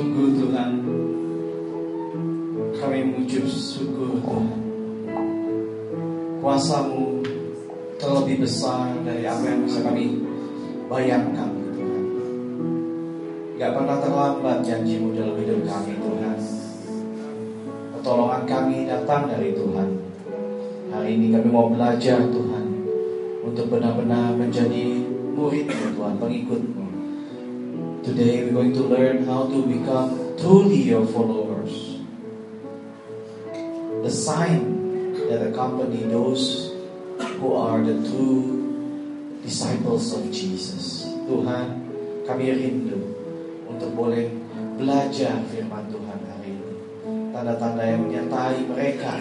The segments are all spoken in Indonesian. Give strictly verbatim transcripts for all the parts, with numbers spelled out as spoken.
Sungguh Tuhan, kami mengucap syukur Tuhan. Kuasa-Mu terlebih besar dari apa yang bisa kami bayangkan Tuhan. Gak pernah terlambat janji-Mu dalam hidup kami Tuhan. Pertolongan kami datang dari Tuhan. Hari ini kami mau belajar Tuhan, untuk benar-benar menjadi murid-Mu Tuhan, pengikut-Mu. Today we're going to learn how to become truly your followers. The sign that accompany those who are the true disciples of Jesus. Tuhan, kami rindu untuk boleh belajar firman Tuhan hari ini. Tanda-tanda yang menyertai mereka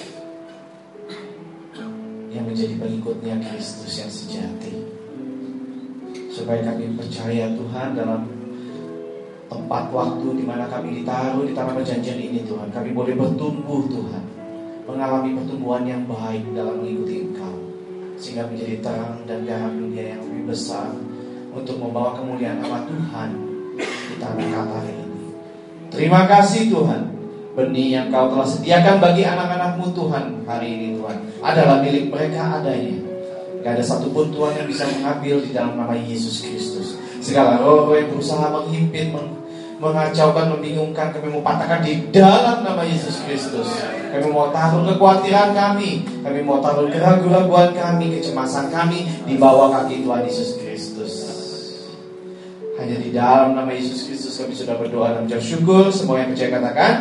yang menjadi pengikutnya Kristus yang sejati. Supaya kami percaya Tuhan dalam tempat waktu di mana kami ditaruh di tanah perjanjian ini Tuhan, kami boleh bertumbuh Tuhan, mengalami pertumbuhan yang baik dalam mengikuti Engkau, sehingga menjadi terang dan garam dunia yang lebih besar untuk membawa kemuliaan nama Tuhan di tanah Qatar ini. Terima kasih Tuhan, benih yang Kau telah sediakan bagi anak-anak-Mu Tuhan hari ini Tuhan adalah milik mereka adanya. Gak ada satupun Tuhan yang bisa mengambil di dalam nama Yesus Kristus. Segala roh-roh yang berusaha menghimpit, meng- mengacaukan, membingungkan, kami mau patahkan di dalam nama Yesus Kristus. Kami mau taruh kekhawatiran kami, kami mau taruh keraguan-keraguan kami, kecemasan kami di bawah kaki Tuhan Yesus Kristus. Hanya di dalam nama Yesus Kristus kami sudah berdoa dan mengucap syukur. Semua yang percaya katakan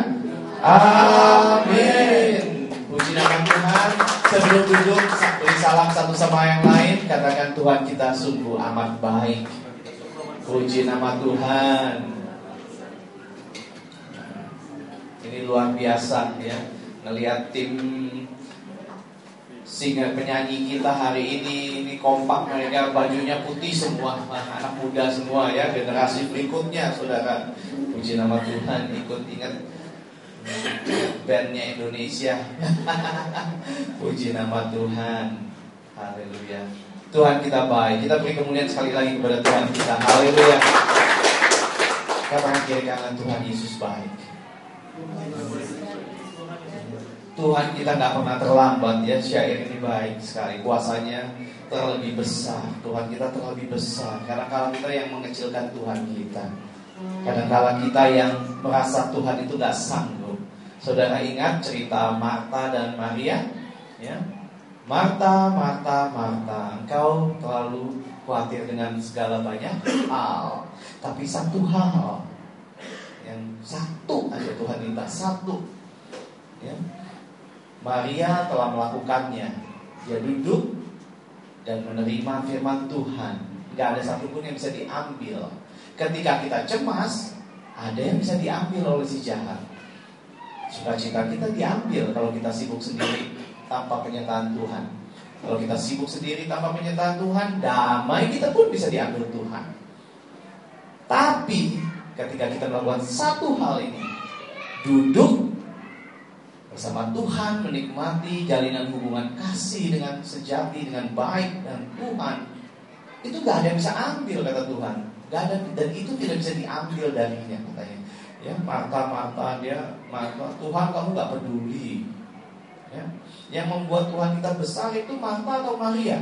amin. Puji nama Tuhan. Sebelum duduk, beri salam satu sama yang lain. Katakan, Tuhan kita sungguh amat baik. Puji nama Tuhan. Ini luar biasa ya, ngelihat tim singer penyanyi kita hari ini. Ini kompak, mereka bajunya putih semua, anak muda semua ya, generasi berikutnya saudara. Puji nama Tuhan. Ikut ingat bandnya Indonesia. Puji nama Tuhan. Haleluya. Tuhan kita baik. Kita beri kemuliaan sekali lagi kepada Tuhan kita. Haleluya. Katakan kiri kanan, Tuhan Yesus baik. Tuhan kita gak pernah terlambat ya. Syair ini baik sekali. Kuasanya terlebih besar. Tuhan kita terlebih besar. Kadang-kadang kita yang mengecilkan Tuhan kita. Kadang-kadang kita yang merasa Tuhan itu gak sanggup. Saudara ingat cerita Marta dan Maria ya? Marta, Marta, Marta, engkau terlalu khawatir dengan segala banyak hal, tapi satu hal yang satu aja Tuhan minta, satu ya. Maria telah melakukannya. Dia duduk dan menerima firman Tuhan. Gak ada satupun yang bisa diambil. Ketika kita cemas, ada yang bisa diambil oleh si jahat. Sukacita kita diambil kalau kita sibuk sendiri tanpa penyertaan Tuhan. Kalau kita sibuk sendiri tanpa penyertaan Tuhan, damai kita pun bisa diambil Tuhan. Tapi ketika kita melakukan satu hal ini, duduk bersama Tuhan, menikmati jalinan hubungan kasih dengan sejati, dengan baik dan Tuhan, itu gak ada yang bisa ambil kata Tuhan. Gak ada, dan itu tidak bisa diambil darinya katanya. Ya, Marta, Marta, dia Marta, Tuhan kamu gak peduli ya. Yang membuat Tuhan kita besar itu Marta atau Maria?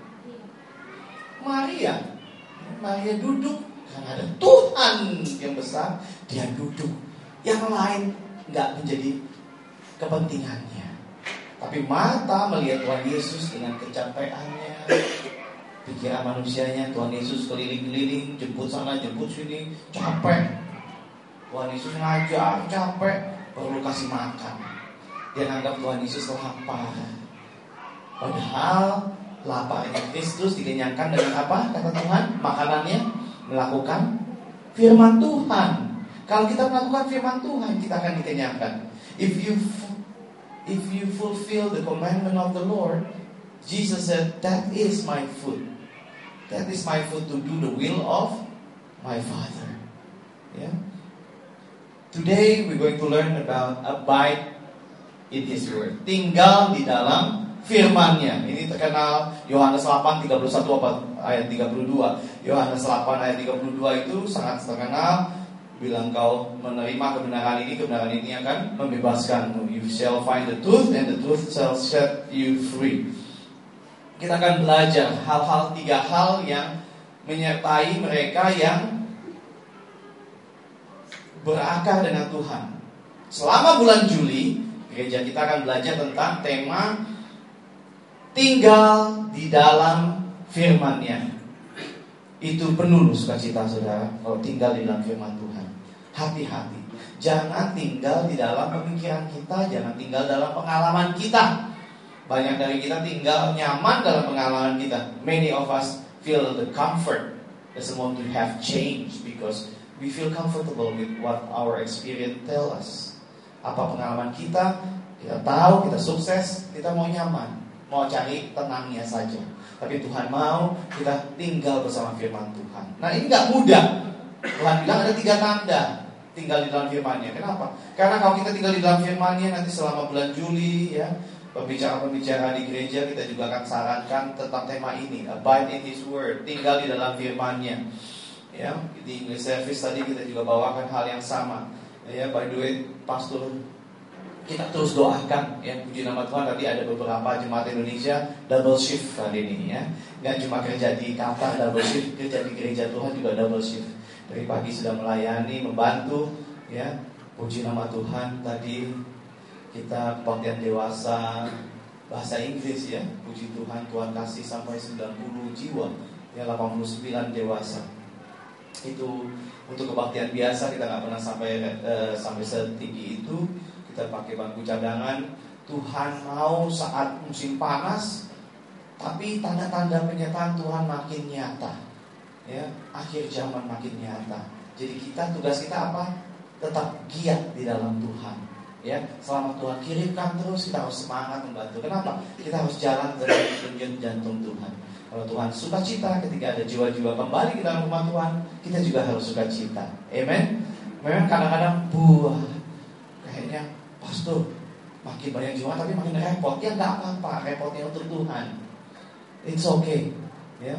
Maria. Maria duduk karena ada Tuhan yang besar, dia duduk. Yang lain gak menjadi kepentingannya. Tapi Marta melihat Tuhan Yesus dengan kecapeannya, pikiran manusianya, Tuhan Yesus keliling-keliling, jemput sana, jemput sini, capek. Tuhan Yesus ngajar, capek, perlu kasih makan. Dia anggap Tuhan Yesus lapar. Padahal laparnya Kristus dikenyangkan dengan apa? Kata Tuhan, makanannya melakukan firman Tuhan. Kalau kita melakukan firman Tuhan, kita akan dikenyangkan. If you if you fulfill the commandment of the Lord, Jesus said, that is my food. That is my food to do the will of my Father. Yeah. Today we're going to learn about abide in His word. Tinggal di dalam firman-Nya. Ini terkenal Yohanes delapan tiga puluh satu ayat tiga puluh dua. Yohanes delapan ayat tiga puluh dua itu sangat terkenal. Bila engkau menerima kebenaran ini, kebenaran ini akan membebaskanmu. You shall find the truth and the truth shall set you free. Kita akan belajar hal-hal, tiga hal yang menyertai mereka yang berakar dengan Tuhan. Selama bulan Juli, gereja kita akan belajar tentang tema tinggal di dalam firman-Nya. Itu penuh sukacita saudara kalau tinggal di dalam firman Tuhan. Hati-hati, jangan tinggal di dalam pemikiran kita, jangan tinggal dalam pengalaman kita. Banyak dari kita tinggal nyaman dalam pengalaman kita. Many of us feel the comfort, doesn't want to have change because we feel comfortable with what our experience tell us. Apa pengalaman kita, kita tahu, kita sukses, kita mau nyaman, mau cari tenangnya saja. Tapi Tuhan mau kita tinggal bersama firman Tuhan. Nah ini gak mudah. Tuhan bilang ada tiga tanda tinggal di dalam firman-Nya. Kenapa? Karena kalau kita tinggal di dalam firman-Nya, nanti selama bulan Juli ya, pembicara-pembicara di gereja kita juga akan sarankan tentang tema ini, abide in His Word, tinggal di dalam firman-Nya. Ya, di English service tadi kita juga bawakan hal yang sama. Ya, by the way, pastor kita terus doakan ya, puji nama Tuhan. Tadi ada beberapa jemaat Indonesia double shift kali ini ya. Nggak cuma kerja di Qatar double shift, kerja di gereja Tuhan juga double shift. Dari pagi sudah melayani, membantu ya. Puji nama Tuhan. Tadi kita kebaktian dewasa bahasa Inggris ya. Puji Tuhan, Tuhan kasih sampai sembilan puluh jiwa ya, delapan puluh sembilan dewasa. Itu untuk kebaktian biasa kita nggak pernah sampai uh, sampai setinggi itu. Kita pakai bangku cadangan. Tuhan mau saat musim panas, tapi tanda-tanda penyertaan Tuhan makin nyata ya, akhir zaman makin nyata. Jadi kita, tugas kita apa? Tetap giat di dalam Tuhan ya. Selama Tuhan kirimkan terus, kita harus semangat membantu. Kenapa? Kita harus jalan dari denyut jantung Tuhan. Kalau Tuhan sukacita ketika ada jiwa-jiwa kembali ke dalam rumah Tuhan, kita juga harus sukacita. Amen. Memang kadang-kadang buah kayaknya pastor makin banyak jiwa tapi makin repot. Ya nggak apa-apa, repotnya untuk Tuhan. It's okay ya.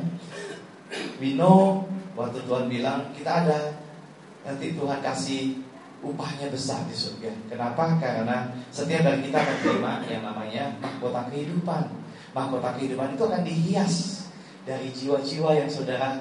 We know, waktu Tuhan bilang kita ada, nanti Tuhan kasih upahnya besar di surga. Kenapa? Karena setiap dari kita akan terima yang namanya mahkota kehidupan. Mahkota kehidupan itu akan dihias dari jiwa-jiwa yang saudara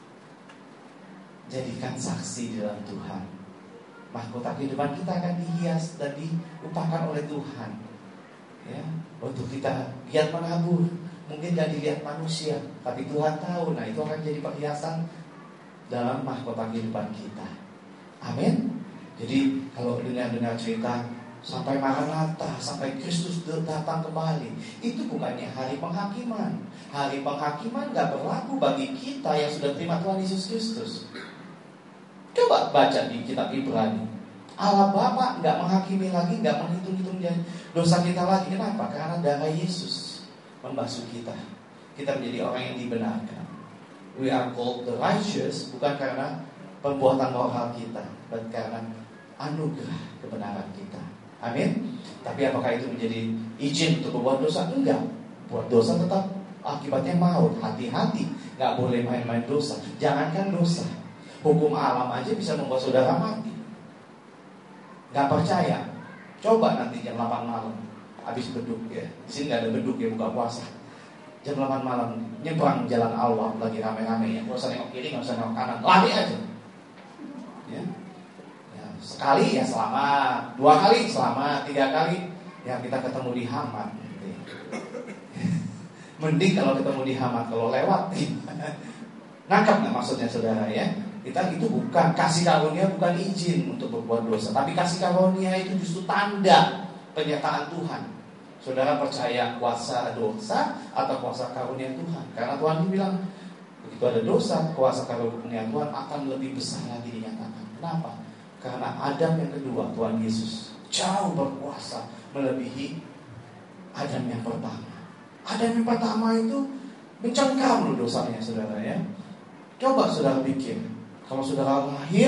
jadikan saksi di dalam Tuhan. Mahkota kehidupan kita akan dihias dan diupahkan oleh Tuhan ya, untuk kita giat menabur. Mungkin gak dilihat manusia, tapi Tuhan tahu. Nah itu akan jadi perhiasan dalam mahkota kehidupan kita. Amin. Jadi kalau dengar-dengar cerita sampai Maranatha, sampai Kristus datang kembali, itu bukannya hari penghakiman. Hari penghakiman gak berlaku bagi kita yang sudah terima Tuhan Yesus Kristus. Coba baca di kitab Ibrani. Allah Bapa gak menghakimi lagi, gak menghitung-hitung dosa kita lagi. Kenapa? Karena darah Yesus membasuh kita. Kita menjadi orang yang dibenarkan. We are called the righteous, bukan karena perbuatan moral kita, but karena anugerah kebenaran kita. Amin. Tapi apakah itu menjadi izin untuk berbuat dosa? Enggak. Buat dosa tetap akibatnya maut. Hati-hati, gak boleh main-main dosa. Jangankan dosa, hukum alam aja bisa membuat saudara mati. Gak percaya? Coba nanti jam delapan malam habis beduk ya. Di sini nggak ada beduk ya, buka puasa. Jam delapan malam nyebrang jalan Allah lagi rame-rame ya. Nggak usah nengok kiri, nggak usah nengok kanan, lari aja. Ya. Ya, sekali ya selamat, dua kali selamat, tiga kali ya kita ketemu di Hamad. Gitu ya. Mending kalau ketemu di Hamad, kalau lewat. Nangkap nggak maksudnya saudara ya? Kita itu bukan kasih karunia, bukan izin untuk berbuat dosa, tapi kasih karunia itu justru tanda penyertaan Tuhan. Saudara percaya kuasa dosa atau kuasa karunia Tuhan? Karena Tuhan bilang begitu ada dosa, kuasa karunia Tuhan akan lebih besar lagi dinyatakan. Kenapa? Karena Adam yang kedua, Tuhan Yesus, jauh berkuasa melebihi Adam yang pertama. Adam yang pertama itu mencengkam loh dosanya saudara ya. Coba saudara pikir, kalau saudara lahir,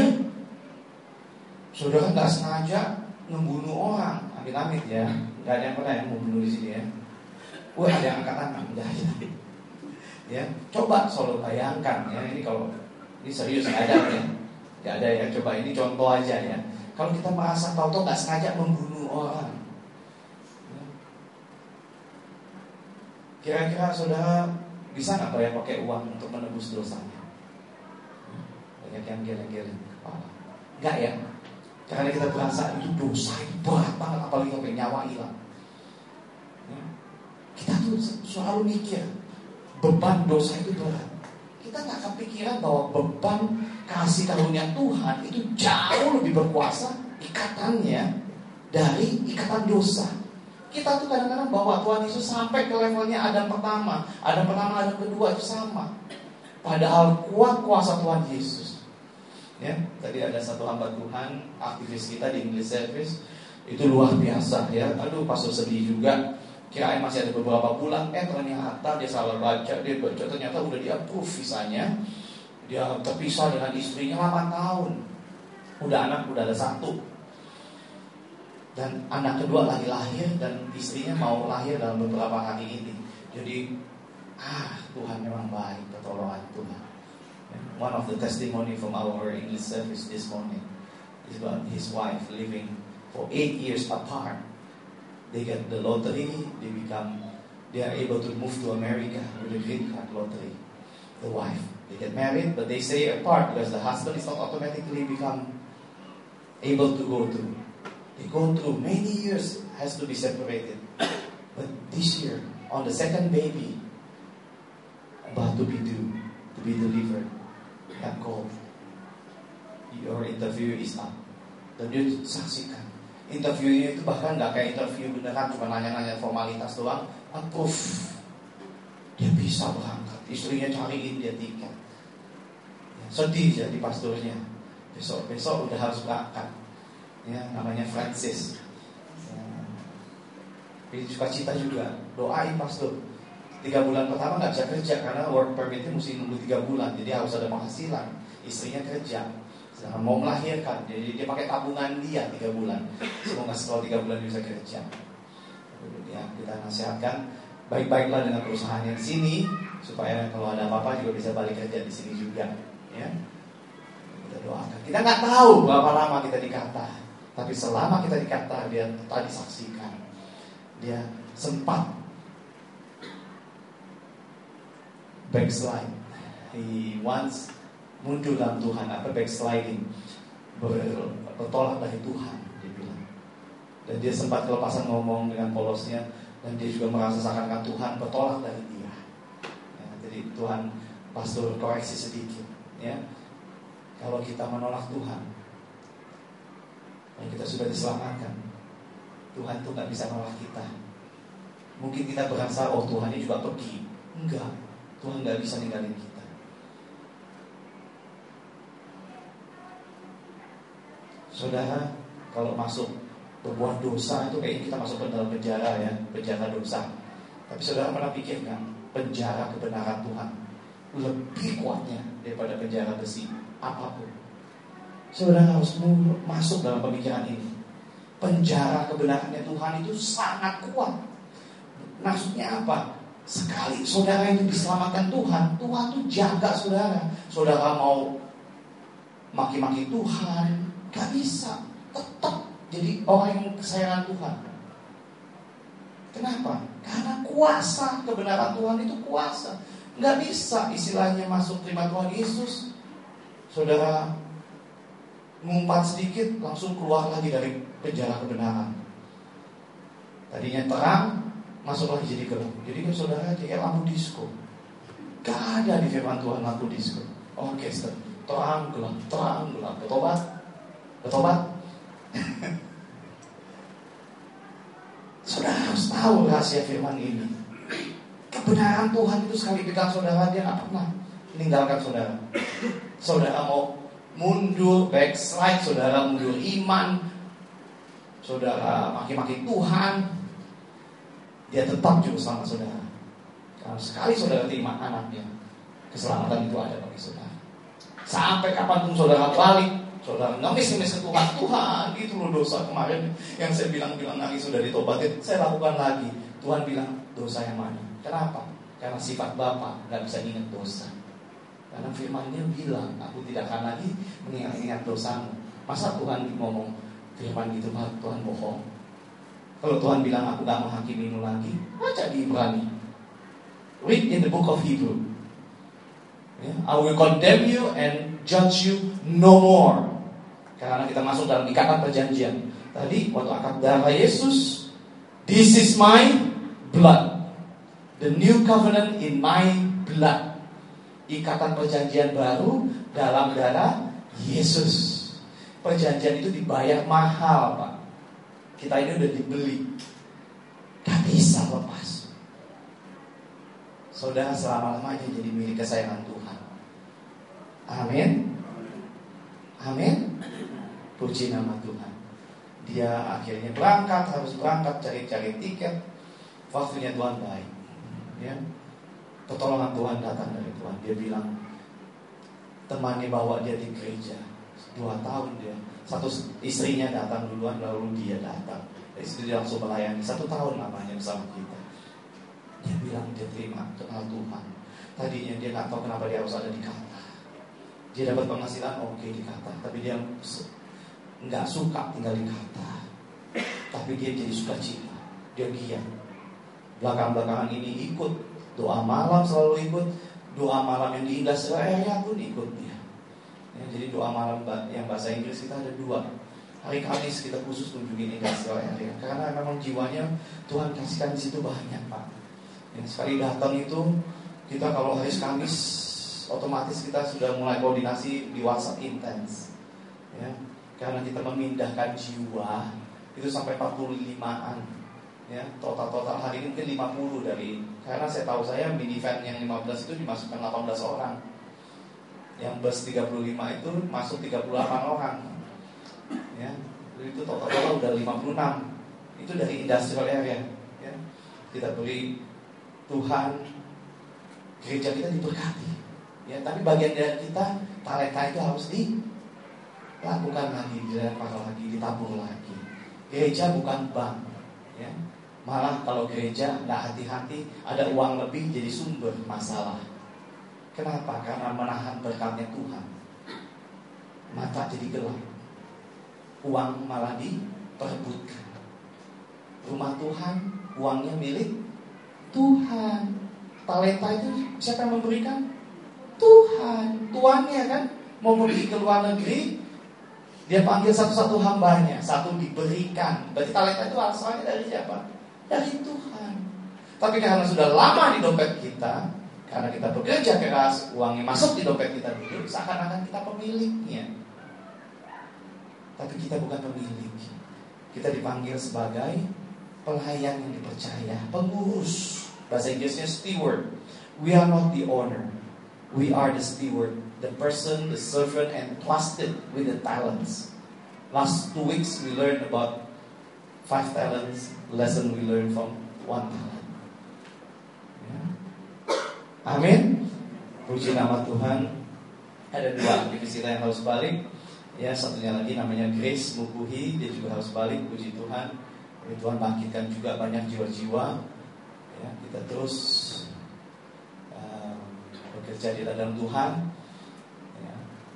saudara nggak sengaja membunuh orang, amit-amit ya. Gak ada yang pernah yang mau bunuh di sini ya. Wah ada yang angkat tangan, udah ya. Ya, coba selalu bayangkan ya, ini kalau ini serius nggak ada ya. Gak ada ya, coba ini contoh aja ya. Kalau kita merasa tahu-tahu gak sengaja membunuh orang, kira-kira saudara bisa gak bayar pakai uang untuk menebus dosanya? Banyak yang geleng-geleng kepala. Enggak ya, karena kita berasa itu dosa, itu berat banget, apalagi sampai nyawa hilang. Kita tuh selalu mikir beban dosa itu berat. Kita gak kepikiran bahwa beban kasih karunia Tuhan itu jauh lebih berkuasa ikatannya dari ikatan dosa. Kita tuh kadang-kadang bawa Tuhan Yesus sampai ke levelnya Adam pertama, Adam pertama, Adam kedua itu sama. Padahal kuat kuasa Tuhan Yesus. Ya, tadi ada satu hamba Tuhan, aktivis kita di English Service, itu luar biasa ya. Aduh, pastor sedih juga. Kirain masih ada beberapa bulan, eh ternyata dia salah baca, dia baca ternyata udah di-approve visanya. Dia terpisah dengan istrinya delapan tahun. Udah anak, udah ada satu. Dan anak kedua lagi lahir, dan istrinya mau lahir dalam beberapa hari ini. Jadi, ah Tuhan memang baik, pertolongan Tuhan. One of the testimony from our English service this morning is about his wife living for eight years apart. They get the lottery, they become, they are able to move to America with a green card lottery. The wife, they get married, but they stay apart because the husband is not automatically become able to go to. They go through many years, has to be separated. But this year, on the second baby, about to be due, to be delivered, got called. Your interview is up. Dan dia saksikan. Interviewnya itu bahkan gak kayak interview beneran, cuma nanya-nanya formalitas doang. Approve. Dia bisa berangkat. Istrinya cariin dia tiket. Ya, sedih jadi pastornya. Besok-besok udah harus berangkat. Ya, namanya Francis. Ya. Dia suka cita juga. Doain pastor. Tiga bulan pertama gak bisa kerja karena work permitnya mesti nunggu tiga bulan. Jadi harus ada penghasilan. Istrinya kerja. Sedangkan mau melahirkan, jadi dia pakai tabungan dia tiga bulan. Semoga setelah tiga bulan bisa kerja. Ya, kita nasihatkan baik-baiklah dengan perusahaan yang sini supaya kalau ada apa-apa juga bisa balik kerja di sini juga. Ya, kita doakan. Kita nggak tahu berapa lama kita dikata, tapi selama kita dikata, dia tadi saksikan, dia sempat backslide. He once mundur dalam Tuhan, apa backsliding, bertolak dari Tuhan, dia bilang. Dan dia sempat kelepasan ngomong dengan polosnya, dan dia juga merasa seakan-akan Tuhan bertolak dari dia. Ya, jadi Tuhan pastor koreksi sedikit, ya. Kalau kita menolak Tuhan, dan kita sudah diselamatkan, Tuhan tuh nggak bisa nolak kita. Mungkin kita berasa, oh Tuhan ini juga pergi. Enggak, Tuhan nggak bisa ninggalin kita. Saudara, kalau masuk berbuat dosa itu kayaknya kita masuk ke dalam penjara ya, penjara dosa. Tapi saudara pernah pikir kan, penjara kebenaran Tuhan lebih kuatnya daripada penjara besi apapun. Saudara harus masuk dalam pemikiran ini. Penjara kebenarannya Tuhan itu sangat kuat. Maksudnya apa? Sekali saudara itu diselamatkan Tuhan, Tuhan tuh jaga saudara. Saudara mau maki-maki Tuhan, gak bisa, tetap jadi orang yang kesayangan Tuhan. Kenapa? Karena kuasa kebenaran Tuhan itu kuasa. Gak bisa istilahnya masuk terima Tuhan Yesus, saudara ngumpat sedikit langsung keluar lagi dari penjara kebenaran. Tadinya terang, masuk lagi jadi gelap. Jadi kan saudara kayak lampu disco. Gak ada di firman Tuhan lampu disco. Orkestra, terang gelap, terang gelap. Bertobat, bertobat. Saudara harus tahu rahasia firman ini. Kebenaran Tuhan itu sekali pegang saudara, dia gak pernah meninggalkan saudara. Saudara mau mundur, backslide, saudara mundur iman, saudara maki-maki Tuhan, dia tetap juru selamat saudara. Kalau sekali saudara terima anaknya, keselamatan itu ada bagi saudara. Sampai kapanpun saudara balik, saudara ngemis-ngemis ke Tuhan, Tuhan itu loh dosa kemarin yang saya bilang-bilang lagi sudah ditobatin, saya lakukan lagi. Tuhan bilang, dosa yang mana? Kenapa? Karena sifat Bapa gak bisa ingat dosa. Karena firman-Nya bilang, aku tidak akan lagi mengingat-ingat dosamu. Masa Tuhan ngomong firman gitu, Tuhan bohong? Kalau Tuhan bilang aku gak menghakimimu lagi, baca di Ibrani, read in the book of Hebrew. Yeah. I will condemn you and judge you no more. Karena kita masuk dalam ikatan perjanjian. Tadi waktu akad darah Yesus, this is my blood, the new covenant in my blood. Ikatan perjanjian baru dalam darah Yesus. Perjanjian itu dibayar mahal, Pak. Kita ini udah dibeli, gak bisa lepas. Saudara selama-lamanya jadi milik kesayangan Tuhan. Amin. Amin. Puji nama Tuhan. Dia akhirnya berangkat, harus berangkat cari-cari tiket. Waktunya Tuhan baik, ya. Pertolongan Tuhan datang dari Tuhan. Dia bilang, temannya bawa dia di gereja. Dua tahun dia. Satu istrinya datang duluan, lalu dia datang. Dari situ dia langsung melayani. Satu tahun lamanya bersama kita. Dia bilang dia terima, kenal Tuhan. Tadinya dia gak tahu kenapa dia harus ada di kata. Dia dapat penghasilan oke okay, di kata, tapi dia gak suka tinggal di kata. Tapi dia jadi suka cita. Dia giat. Belakang-belakangan ini ikut doa malam, selalu ikut. Doa malam yang di industrial area pun ikut dia. Ya, jadi doa malam yang bahasa Inggris kita ada dua. Hari Kamis kita khusus kunjungin industrial area, karena memang jiwanya Tuhan kasihkan di situ banyak, Pak. Yang sekali datang itu kita kalau hari Kamis otomatis kita sudah mulai koordinasi di WhatsApp intens, ya, karena kita memindahkan jiwa itu sampai empat puluh limaan, ya, total-total hari ini mungkin lima puluh dari, karena saya tahu saya mini van yang lima belas itu dimasukkan delapan belas orang, yang bus tiga puluh lima itu masuk tiga puluh delapan orang, ya, itu total-total udah lima puluh enam, itu dari industrial area, ya. Kita beri Tuhan, gereja kita diberkati, ya, tapi bagian dari kita talenta itu harus dilakukan lagi, dilempar lagi, ditabur lagi. Gereja bukan bank, ya. Malah kalau gereja nggak hati-hati, ada uang lebih jadi sumber masalah. Kenapa? Karena menahan berkatnya Tuhan. Mata jadi gelap, uang malah diperebutkan. Rumah Tuhan, uangnya milik Tuhan. Talenta itu siapa yang memberikan? Tuhan. Tuannya kan mau pergi ke luar negeri, dia panggil satu-satu hambanya, satu diberikan. Berarti talenta itu asalnya dari siapa? Dari Tuhan. Tapi karena sudah lama di dompet kita, karena kita bekerja keras, uangnya masuk di dompet kita dulu, seakan-akan kita pemiliknya. Tapi kita bukan pemilik. Kita dipanggil sebagai pelayan yang dipercaya, pengurus. Bahasa Inggrisnya steward. We are not the owner, we are the steward, the person, the servant entrusted with the talents. Last two weeks we learned about five talents. Lesson we learned from one talent. Ya. Amin. Puji nama Tuhan. Ada dua aktivis kita yang harus balik. Ya, satunya lagi namanya Grace Mukuhi, dia juga harus balik. Puji Tuhan. Tuhan bangkitkan juga banyak jiwa-jiwa. Ya, kita terus uh, bekerja di dalam Tuhan. Ya.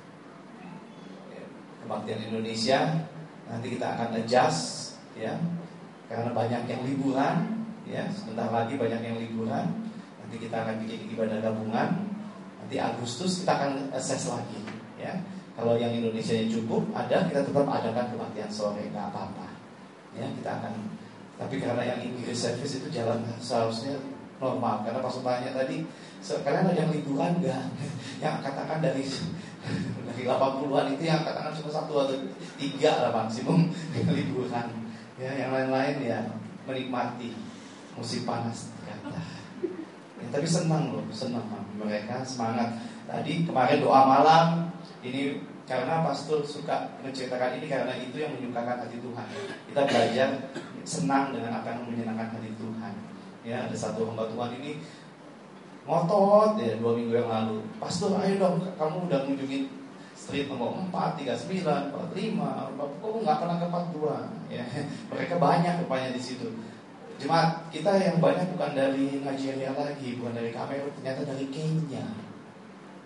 Kebaktian Indonesia nanti kita akan adjust, ya, karena banyak yang liburan, ya, sebentar lagi banyak yang liburan. Nanti kita akan bikin ibadah gabungan. Nanti Agustus kita akan assess lagi, ya. Kalau yang Indonesia yang cukup ada, kita tetap adakan kebaktian sore, nggak apa-apa. Ya, kita akan. Tapi karena yang Inggris service itu jalan seharusnya normal. Karena pas tanya tadi, kalian ada yang liburan nggak? Yang katakan dari dari delapan puluhan itu yang katakan cuma satu atau tiga lah maksimum liburan. Ya, yang lain-lain ya menikmati musim panas ternyata. Ya, tapi senang loh, senang mereka semangat. Tadi kemarin doa malam ini. Karena pastor suka menceritakan ini karena itu yang menyukakan hati Tuhan. Kita belajar senang dengan apa yang menyenangkan hati Tuhan. Ya, ada satu hamba Tuhan ini ngotot ya dua minggu yang lalu. Pastor, ayo dong, kamu udah mengunjungi street nomor empat, tiga puluh sembilan, empat puluh lima, kok nggak pernah ke empat puluh dua? Ya, mereka banyak rupanya di situ. Jemaat kita yang banyak bukan dari Nigeria lagi, bukan dari Kamerun, ternyata dari Kenya.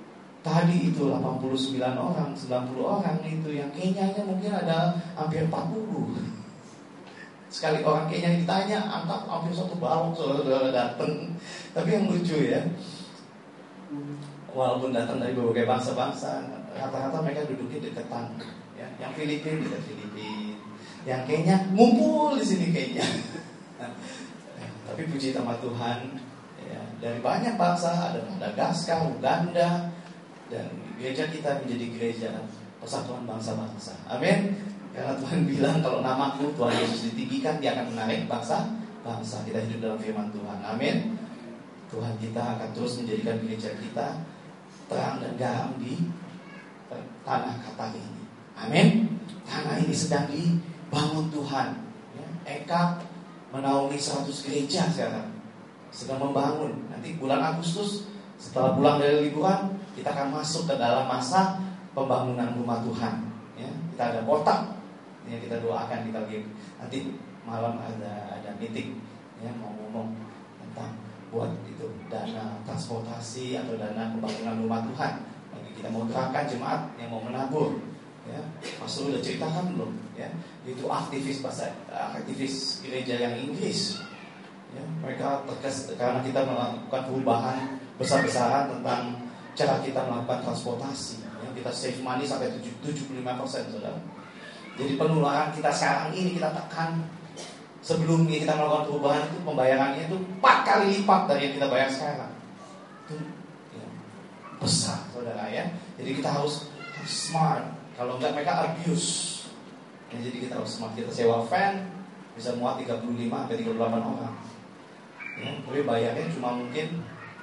Tadi itu delapan puluh sembilan orang, sembilan puluh orang itu, yang Kenyanya mungkin ada hampir empat puluh. Sekali orang Kenya ditanya, angkat hampir satu balok saudara datang. Tapi yang lucu ya, walaupun datang dari berbagai bangsa-bangsa, rata-rata mereka duduknya deketan. Ya, yang Filipina dekat Filipina, yang Kenya ngumpul di sini Kenya. Tapi puji nama Tuhan, ya, dari banyak bangsa, ada Madagaskar, Uganda, dan gereja kita menjadi gereja persatuan bangsa-bangsa. Amin. Karena Tuhan bilang kalau namaku Tuhan Yesus ditinggikan, Dia akan menarik bangsa-bangsa. Kita hidup dalam firman Tuhan. Amin. Tuhan kita akan terus menjadikan gereja kita terang dan garam di tanah kata ini. Amin. Tanah ini sedang dibangun Tuhan. Ya, Eka menaungi seratus gereja sekarang, sedang membangun. Nanti bulan Agustus setelah pulang dari liburan, kita akan masuk ke dalam masa pembangunan rumah Tuhan. Ya, kita ada kotak yang kita doakan di kali nanti malam ada ada meeting, ya, mau ngomong tentang buat itu dana transportasi atau dana pembangunan rumah Tuhan. Bagi kita mau gerakan jemaat yang mau menabur, ya, Pastor udah ceritakan belum? Ya, itu aktivis bahasa aktivis gereja yang Inggris. Ya, mereka terkes karena kita melakukan perubahan besar-besaran tentang cara kita melakukan transportasi. Ya, kita save money sampai tujuh puluh lima persen, saudara. Jadi penularan kita sekarang ini kita tekan. Sebelumnya kita melakukan perubahan itu pembayarannya itu empat kali lipat dari yang kita bayar sekarang. Itu ya, besar, saudara ya. Jadi kita harus, harus smart. Kalau enggak mereka abuse. Ya, jadi kita harus smart. Kita sewa van bisa muat tiga puluh lima sampai tiga puluh delapan orang. Ya, tapi bayarnya cuma mungkin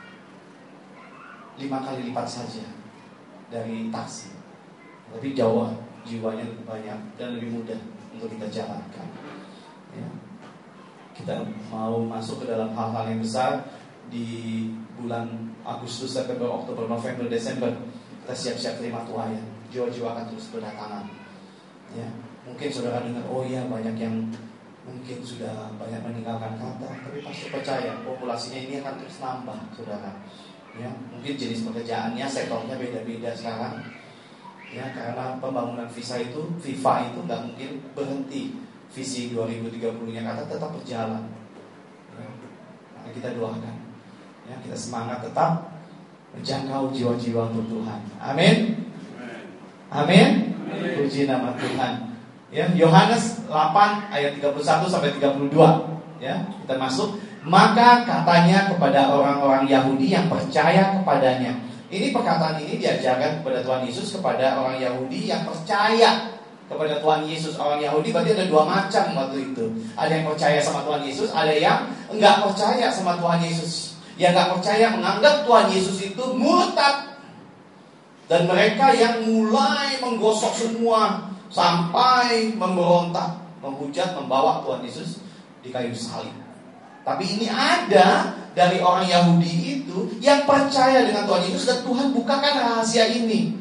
lima kali lipat saja dari taksi. Tapi jauh jiwanya lebih banyak dan lebih mudah untuk kita jalankan. Ya. Kita mau masuk ke dalam hal-hal yang besar di bulan Agustus, September, Oktober, November, Desember. Kita siap-siap terima tuayan. Jiwa-jiwa akan terus berdatangan. Ya, mungkin saudara dengar, oh ya banyak yang mungkin sudah banyak meninggalkan kata, tapi pasti percaya populasinya ini akan terus nambah, saudara. Ya, mungkin jenis pekerjaannya, sektornya beda-beda sekarang. Ya, karena pembangunan visa itu, FIFA itu nggak mungkin berhenti. Visi dua ribu tiga puluh-nya kata tetap berjalan. Ya, nah, kita doakan. Ya, kita semangat tetap menjangkau jiwa-jiwa untuk Tuhan. Amin. Amin. Puji nama Tuhan. Ya, Yohanes delapan ayat tiga puluh satu sampai tiga puluh dua. Ya, kita masuk. Maka katanya kepada orang-orang Yahudi yang percaya kepadanya. Ini perkataan ini diajarkan kepada Tuhan Yesus kepada orang Yahudi yang percaya kepada Tuhan Yesus. Orang Yahudi berarti ada dua macam waktu itu. Ada yang percaya sama Tuhan Yesus, ada yang enggak percaya sama Tuhan Yesus. Yang enggak percaya menganggap Tuhan Yesus itu murtad. Dan mereka yang mulai menggosok semua sampai memberontak, menghujat, membawa Tuhan Yesus di kayu salib. Tapi ini ada dari orang Yahudi itu yang percaya dengan Tuhan Yesus dan Tuhan bukakan rahasia ini.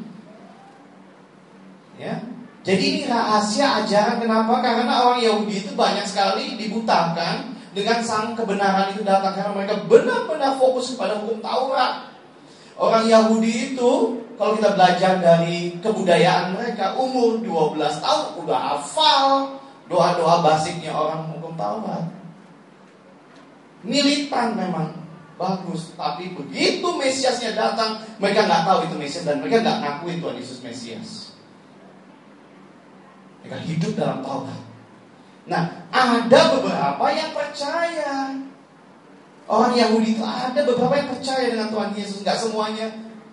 Ya. Jadi ini rahasia ajaran. Kenapa? Karena orang Yahudi itu banyak sekali dibutakan dengan sang kebenaran itu datang karena mereka benar-benar fokus kepada hukum Taurat. Orang Yahudi itu kalau kita belajar dari kebudayaan mereka, umur dua belas tahun udah hafal doa-doa basiknya orang hukum Taurat. Militan memang bagus, tapi begitu Mesiasnya datang, mereka nggak tahu itu Mesias dan mereka nggak ngakuin Tuhan Yesus Mesias. Mereka hidup dalam Taurat. Nah, ada beberapa yang percaya. Orang Yahudi itu ada beberapa yang percaya dengan Tuhan Yesus, nggak semuanya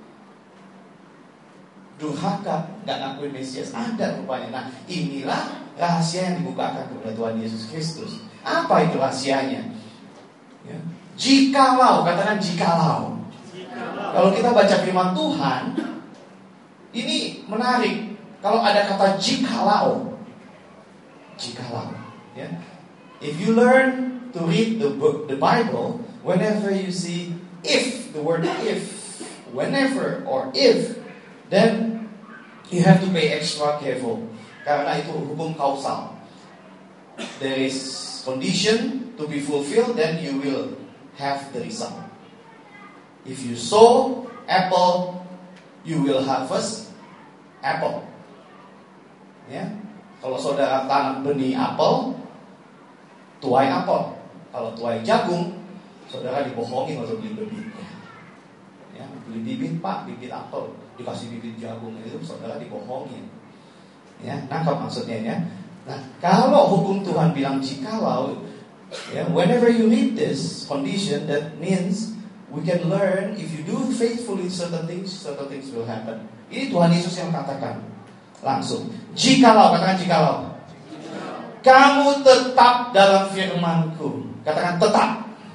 durhaka, nggak ngakuin Mesias. Ada rupanya. Nah, inilah rahasia yang dibukakan kepada Tuhan Yesus Kristus. Apa itu rahasianya? Ya. Jikalau, katakan jikalau. jikalau. Kalau kita baca firman Tuhan, ini menarik. Kalau ada kata jikalau, jikalau, ya. If you learn to read the book, the Bible, whenever you see if, the word if, whenever or if, then you have to pay extra careful. Karena itu hukum kausal. There is condition to be fulfilled, then you will have the result. If you sow apple, you will harvest apple. Ya, kalau saudara tanam benih apel, tuai apel. Kalau tuai jagung, saudara dibohongin waktu beli bibitnya. Ya, beli bibit pak, bibit apel, dikasih bibit jagung, itu saudara dibohongin. Ya, nangkap maksudnya ya. Nah, kalau hukum Tuhan bilang jikalau, ya, whenever you read this condition, that means we can learn if you do faithfully certain things, certain things will happen. Ini Tuhan Yesus yang katakan langsung. Jikalau, katakan jikalau. Kamu tetap dalam firman-Ku. Katakan tetap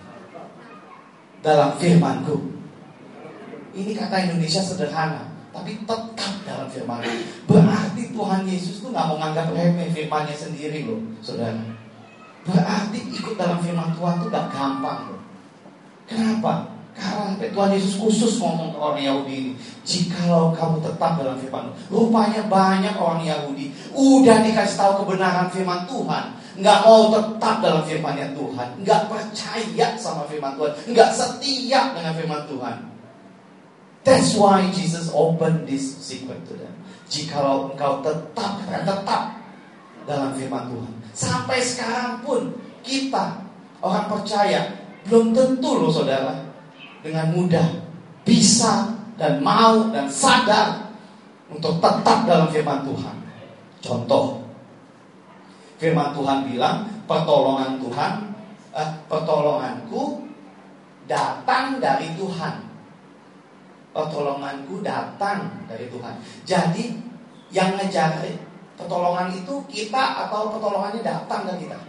dalam firman-Ku. Ini kata Indonesia sederhana, tapi tetap dalam firman-Ku. Berarti Tuhan Yesus tuh gak mau nganggap remeh firman-Nya sendiri loh, saudara. Berarti ikut dalam firman Tuhan tuh gak gampang loh. Kenapa? Karena Tuhan Yesus khusus ngomong ke orang Yahudi ini, jikalau kamu tetap dalam firman. Rupanya banyak orang Yahudi udah dikasih tahu kebenaran firman Tuhan, nggak mau tetap dalam firman-Nya Tuhan, nggak percaya sama firman Tuhan, nggak setia dengan firman Tuhan. That's why Jesus opened this secret to them. Jikalau engkau tetap, tetap dalam firman Tuhan. Sampai sekarang pun kita orang percaya belum tentu loh saudara dengan mudah bisa dan mau dan sadar untuk tetap dalam firman Tuhan. Contoh, firman Tuhan bilang pertolongan Tuhan, eh, pertolonganku datang dari Tuhan. Pertolonganku datang dari Tuhan. Jadi yang ngejar pertolongan itu kita atau pertolongannya datang dari kita?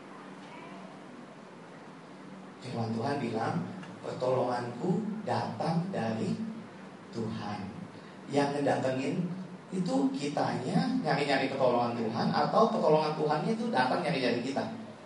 Firman Tuhan bilang pertolonganku datang dari Tuhan. Yang ngedatengin itu kitanya nyari-nyari pertolongan Tuhan, atau pertolongan Tuhannya itu datang nyari-nyari kita?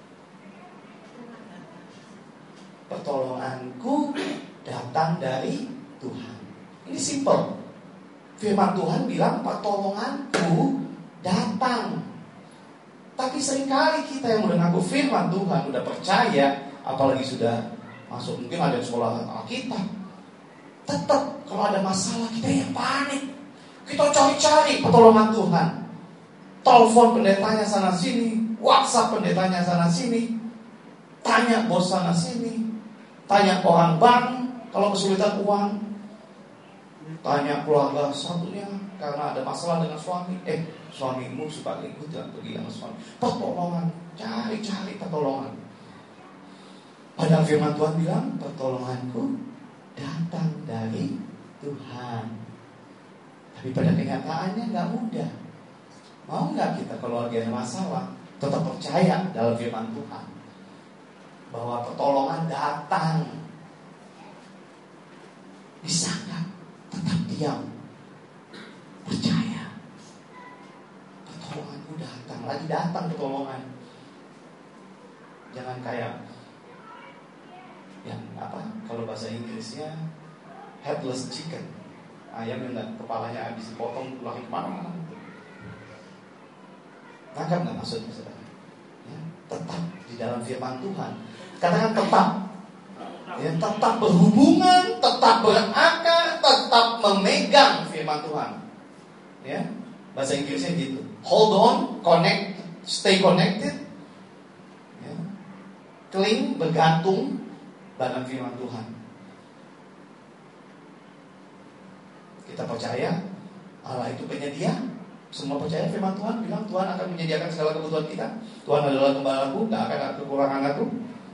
Pertolonganku datang dari Tuhan. Ini simple. Firman Tuhan bilang pertolonganku datang. Tapi seringkali kita yang udah ngaku firman Tuhan, udah percaya, apalagi sudah masuk mungkin ada sekolah Alkitab, tetap kalau ada masalah kita yang panik. Kita cari-cari pertolongan Tuhan. Telepon pendetanya sana sini, WhatsApp pendetanya sana sini, tanya bos sana sini, tanya orang bank kalau kesulitan uang, tanya keluarga satunya karena ada masalah dengan suami. Eh, suamimu suka ikut dan pergi sama suami. Pertolongan, cari-cari pertolongan. Padahal firman Tuhan bilang pertolonganku datang dari Tuhan. Tapi pada kenyataannya gak mudah. Mau gak kita kalau lagi ada masalah tetap percaya dalam firman Tuhan bahwa pertolongan datang? Bisa gak tetap diam, percaya pertolonganku datang? Lagi datang pertolongan. Jangan kayak yang apa, kalau bahasa Inggrisnya headless chicken, ayam yang gak, kepalanya habis dipotong lari kemana-mana. Nangkap gak maksudnya saudara? Ya, tetap di dalam firman Tuhan. Katakan tetap, ya, tetap berhubungan, tetap berakar, tetap memegang firman Tuhan. Ya, bahasa Inggrisnya gitu. Hold on, connect, stay connected, ya, cling, bergantung dalam firman Tuhan. Kita percaya Allah itu penyedia. Semua percaya firman Tuhan bilang Tuhan akan menyediakan segala kebutuhan kita. Tuhan adalah gembalaku, gak akan ada kekurangan aku.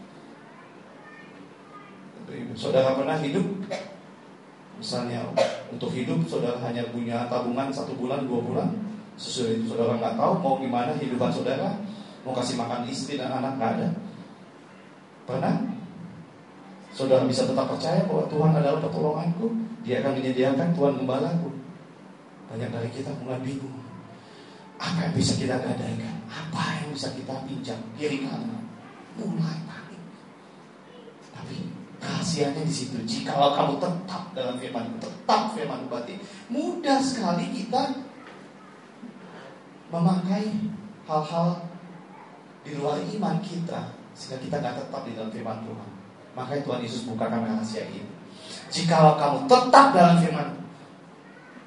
Saudara pernah hidup, misalnya untuk hidup saudara hanya punya tabungan satu bulan, dua bulan. Sesudah itu saudara gak tahu mau gimana hidupan saudara, mau kasih makan istri dan anak gak ada. Pernah? Saudara bisa tetap percaya bahwa Tuhan adalah pertolonganku, Dia akan menyediakan, Tuhan gembalaku. Banyak dari kita mulai bingung. Apa yang bisa kita gadaikan? Apa yang bisa kita pinjam? Kiri kanan, mulai panik. Tapi rahasianya di situ. Jikalau kamu tetap dalam firman, tetap firman berarti mudah sekali kita memakai hal-hal di luar iman kita, sehingga kita gak tetap di dalam firman Tuhan. Makanya Tuhan Yesus bukakan rahasia ini. Jikalau kamu tetap dalam firman,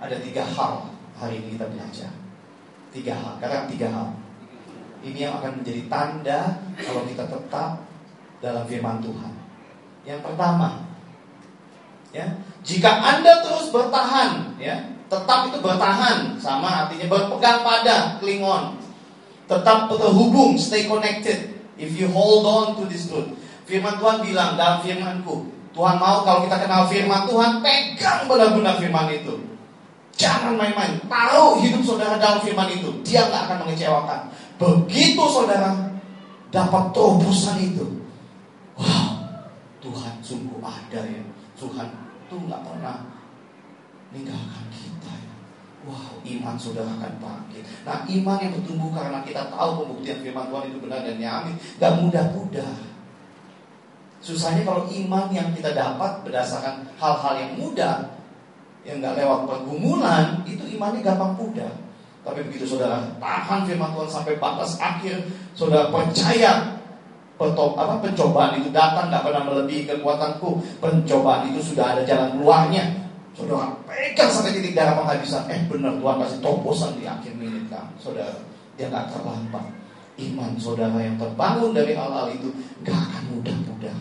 Ada tiga hal hari ini kita belajar. Tiga hal, katakan tiga hal. Ini yang akan menjadi tanda kalau kita tetap dalam firman Tuhan. Yang pertama, ya, jika Anda terus bertahan, ya, tetap itu bertahan, sama artinya berpegang pada, cling on, tetap terhubung, stay connected. If you hold on to this truth. Firman Tuhan bilang dalam firman-Ku, Tuhan mau kalau kita kenal firman Tuhan, pegang benar-benar firman itu. Jangan main-main. Taruh hidup saudara dalam firman itu. Dia gak akan mengecewakan. Begitu saudara dapat terobosan itu, wow, Tuhan sungguh ada ya. Tuhan itu gak pernah meninggalkan kita ya. Wow, iman saudara akan bangkit. Nah, iman yang bertumbuh karena kita tahu pembuktian firman Tuhan itu benar dan nyamin, gak mudah-mudah. Susahnya kalau iman yang kita dapat berdasarkan hal-hal yang mudah, yang gak lewat pergumulan, itu imannya gampang mudah. Tapi begitu saudara tahan firman Tuhan sampai batas akhir, saudara percaya pertop, apa, pencobaan itu datang gak pernah melebihi kekuatanku. Pencobaan itu sudah ada jalan keluarnya. Saudara pegang sampai titik darah penghabisan. Eh benar, Tuhan kasih terobosan di akhir menit kan. Saudara, dia gak terlambat. Iman saudara yang terbangun dari hal-hal itu gak akan mudah-mudah.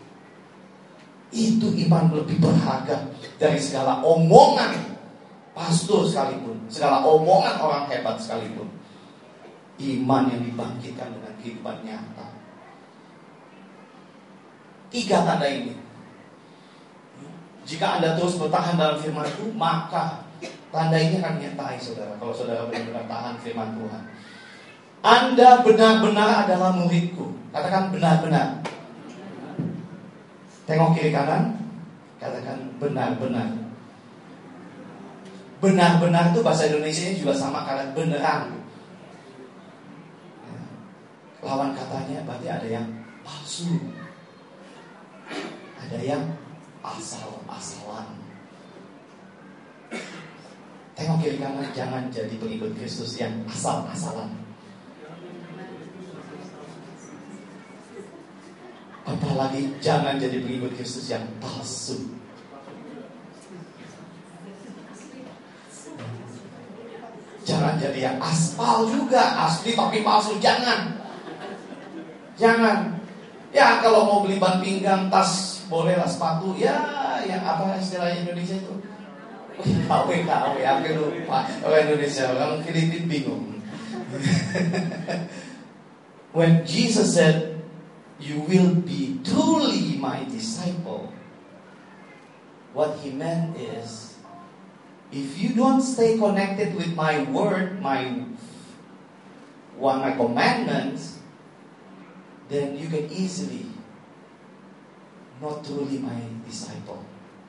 Itu iman lebih berharga dari segala omongan pastor sekalipun, segala omongan orang hebat sekalipun. Iman yang dibangkitkan dengan kehidupan nyata. Tiga tanda ini. Jika Anda terus bertahan dalam firman itu, maka tanda ini akan menyertai saudara. Kalau saudara benar-benar tahan firman Tuhan, Anda benar-benar adalah muridku. Katakan benar-benar. Tengok kiri kanan, katakan benar-benar. Benar-benar itu bahasa Indonesia juga sama kata beneran. Lawan katanya berarti ada yang palsu, ada yang asal-asalan. Tengok kiri kanan, jangan jadi pengikut Kristus yang asal-asalan. Apalagi jangan jadi pengikut Kristus yang palsu. Jangan jadi yang aspal juga, asli tapi palsu, jangan. Jangan. Ya kalau mau beli ban pinggang, tas, bolehlah, sepatu, ya yang apa istilahnya Indonesia itu? K W K W, aku lupa. Orang Indonesia, orang Filipin bingung. When Jesus said, "You will be truly my disciple," what he meant is, if you don't stay connected with my word, my one, my commandments, then you can easily not truly my disciple,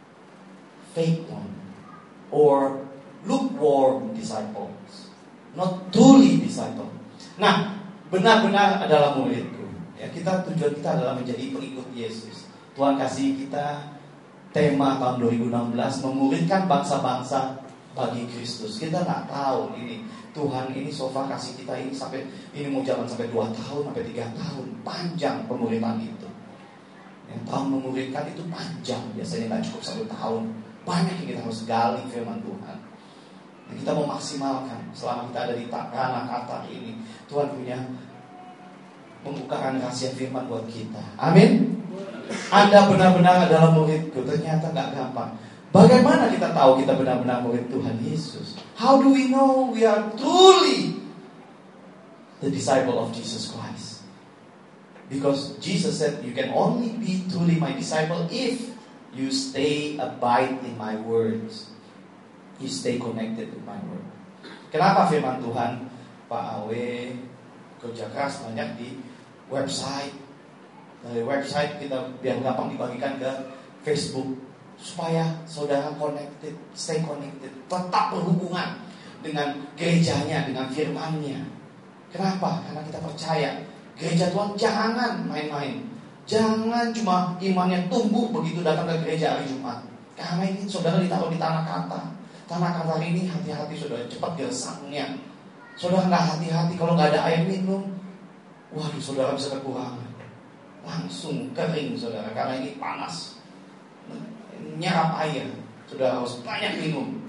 fake one, or lukewarm disciples, not truly disciple. Nah, benar-benar adalah muridku. Ya, kita tujuan kita adalah menjadi pengikut Yesus. Tuhan kasih kita tema tahun dua ribu enam belas, memuridkan bangsa-bangsa bagi Kristus. Kita nggak tahu ini Tuhan ini so far kasih kita ini sampai ini mau jalan sampai dua tahun sampai tiga tahun, panjang pemuridan itu. Yang tahun memuridkan itu panjang, biasanya nggak cukup satu tahun. Banyak yang kita harus gali firman Tuhan. Dan kita mau maksimalkan selama kita ada di tanah kata ini. Tuhan punya membukakan rahasia firman buat kita. Amin. Anda benar-benar adalah muridku. Ternyata gak gampang. Bagaimana kita tahu kita benar-benar murid Tuhan Yesus? How do we know we are truly the disciple of Jesus Christ? Because Jesus said, you can only be truly my disciple if you stay abide in my words. You stay connected with my word. Kenapa firman Tuhan? Pak Awe kerja keras banyak di website. Dari website kita biar gampang dibagikan ke Facebook, supaya saudara connected, stay connected, tetap berhubungan dengan gerejanya, dengan firman-Nya. Kenapa? Karena kita percaya gereja Tuhan jangan main-main. Jangan cuma imannya tumbuh begitu datang ke gereja hari Jumat. Karena ini saudara ditaruh di tanah kata. Tanah kata ini hati-hati saudara, cepat gersangnya. Saudara nggak hati-hati kalau nggak ada air minum, waduh saudara bisa kekurangan. Langsung kering saudara, karena ini panas, nyerap air. Saudara harus banyak minum.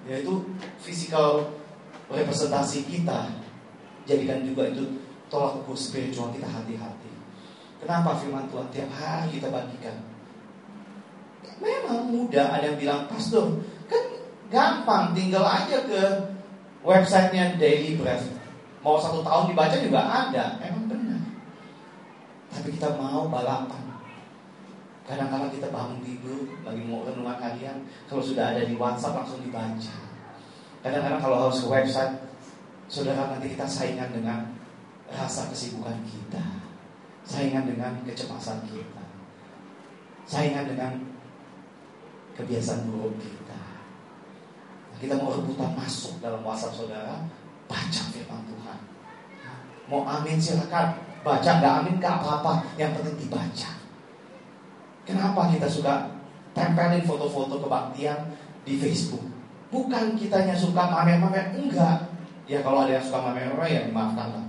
yaitu physical representasi kita. Jadikan juga itu tolak ukur spiritual kita, hati-hati. Kenapa firman Tuhan tiap hari kita bagikan? Memang mudah, ada yang bilang, pastor, kan gampang, tinggal aja ke websitenya Daily Bread. Mau satu tahun dibaca juga ada. Emang benar. Tapi kita mau balapan. Kadang-kadang kita bangun tidur, lagi mau renungan harian, kalau sudah ada di WhatsApp langsung dibaca. Kadang-kadang kalau harus ke website, saudara, nanti kita saingan dengan rasa kesibukan kita, saingan dengan kecemasan kita, saingan dengan kebiasaan buruk kita. Nah, kita mau rebutan masuk dalam WhatsApp saudara, baca firman Tuhan. Mau amin silakan, baca, gak amin gak apa-apa, yang penting dibaca. Kenapa kita suka tempelin foto-foto kebaktian di Facebook? Bukan kitanya suka mamer-mamer, enggak. Ya kalau ada yang suka mamer-mamer ya dimaafkan lah.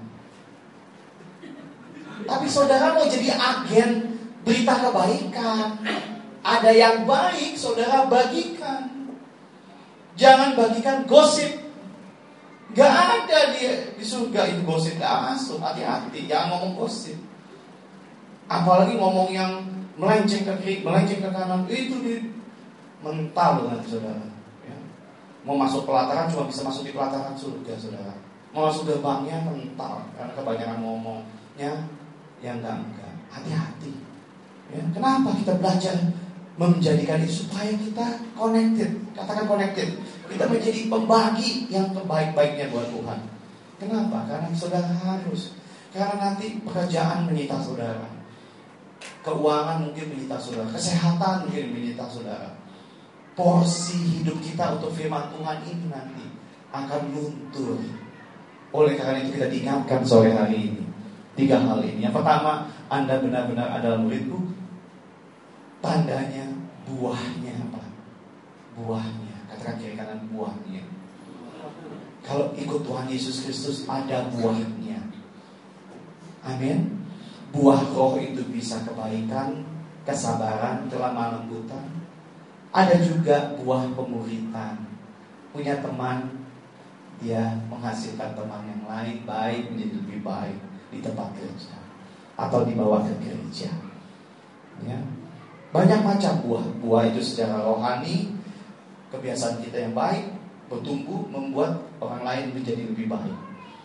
Tapi saudara mau jadi agen berita kebaikan, ada yang baik saudara bagikan. Jangan bagikan gosip. Gak ada di, di surga itu gosip, gak masuk. Hati-hati, jangan ngomong gosip. Apalagi ngomong yang melenceng ke kiri, melenceng ke kanan, itu di mental nanti saudara. Ya. Mau masuk pelataran cuma bisa masuk di pelataran surga saudara. Mau masuk gerbangnya mental karena kebanyakan ngomongnya yang enggak enggak. Hati-hati. Ya. Kenapa kita belajar menjadikan itu supaya kita connected, katakan connected. Kita menjadi pembagi yang terbaik-baiknya buat Tuhan. Kenapa? Karena saudara harus. Karena nanti pekerjaan menyita saudara. Keuangan mungkin menyita saudara, kesehatan mungkin menyita saudara. Porsi hidup kita untuk firman Tuhan ini nanti akan luntur. Oleh karena itu kita diingatkan sore hari ini tiga hal ini. Yang pertama, Anda benar-benar adalah muridku. Tandanya buahnya apa? Buahnya, katakan kiri kanan, buahnya. Kalau ikut Tuhan Yesus Kristus ada buahnya. Amin. Buah roh itu bisa kebaikan, kesabaran, kelemah lembutan. Ada juga buah pemuritan. Punya teman, dia menghasilkan teman yang lain baik menjadi lebih baik di tempat kerja atau dibawa ke gereja. Ya. Banyak macam buah. Buah itu secara rohani, kebiasaan kita yang baik bertumbuh membuat orang lain menjadi lebih baik.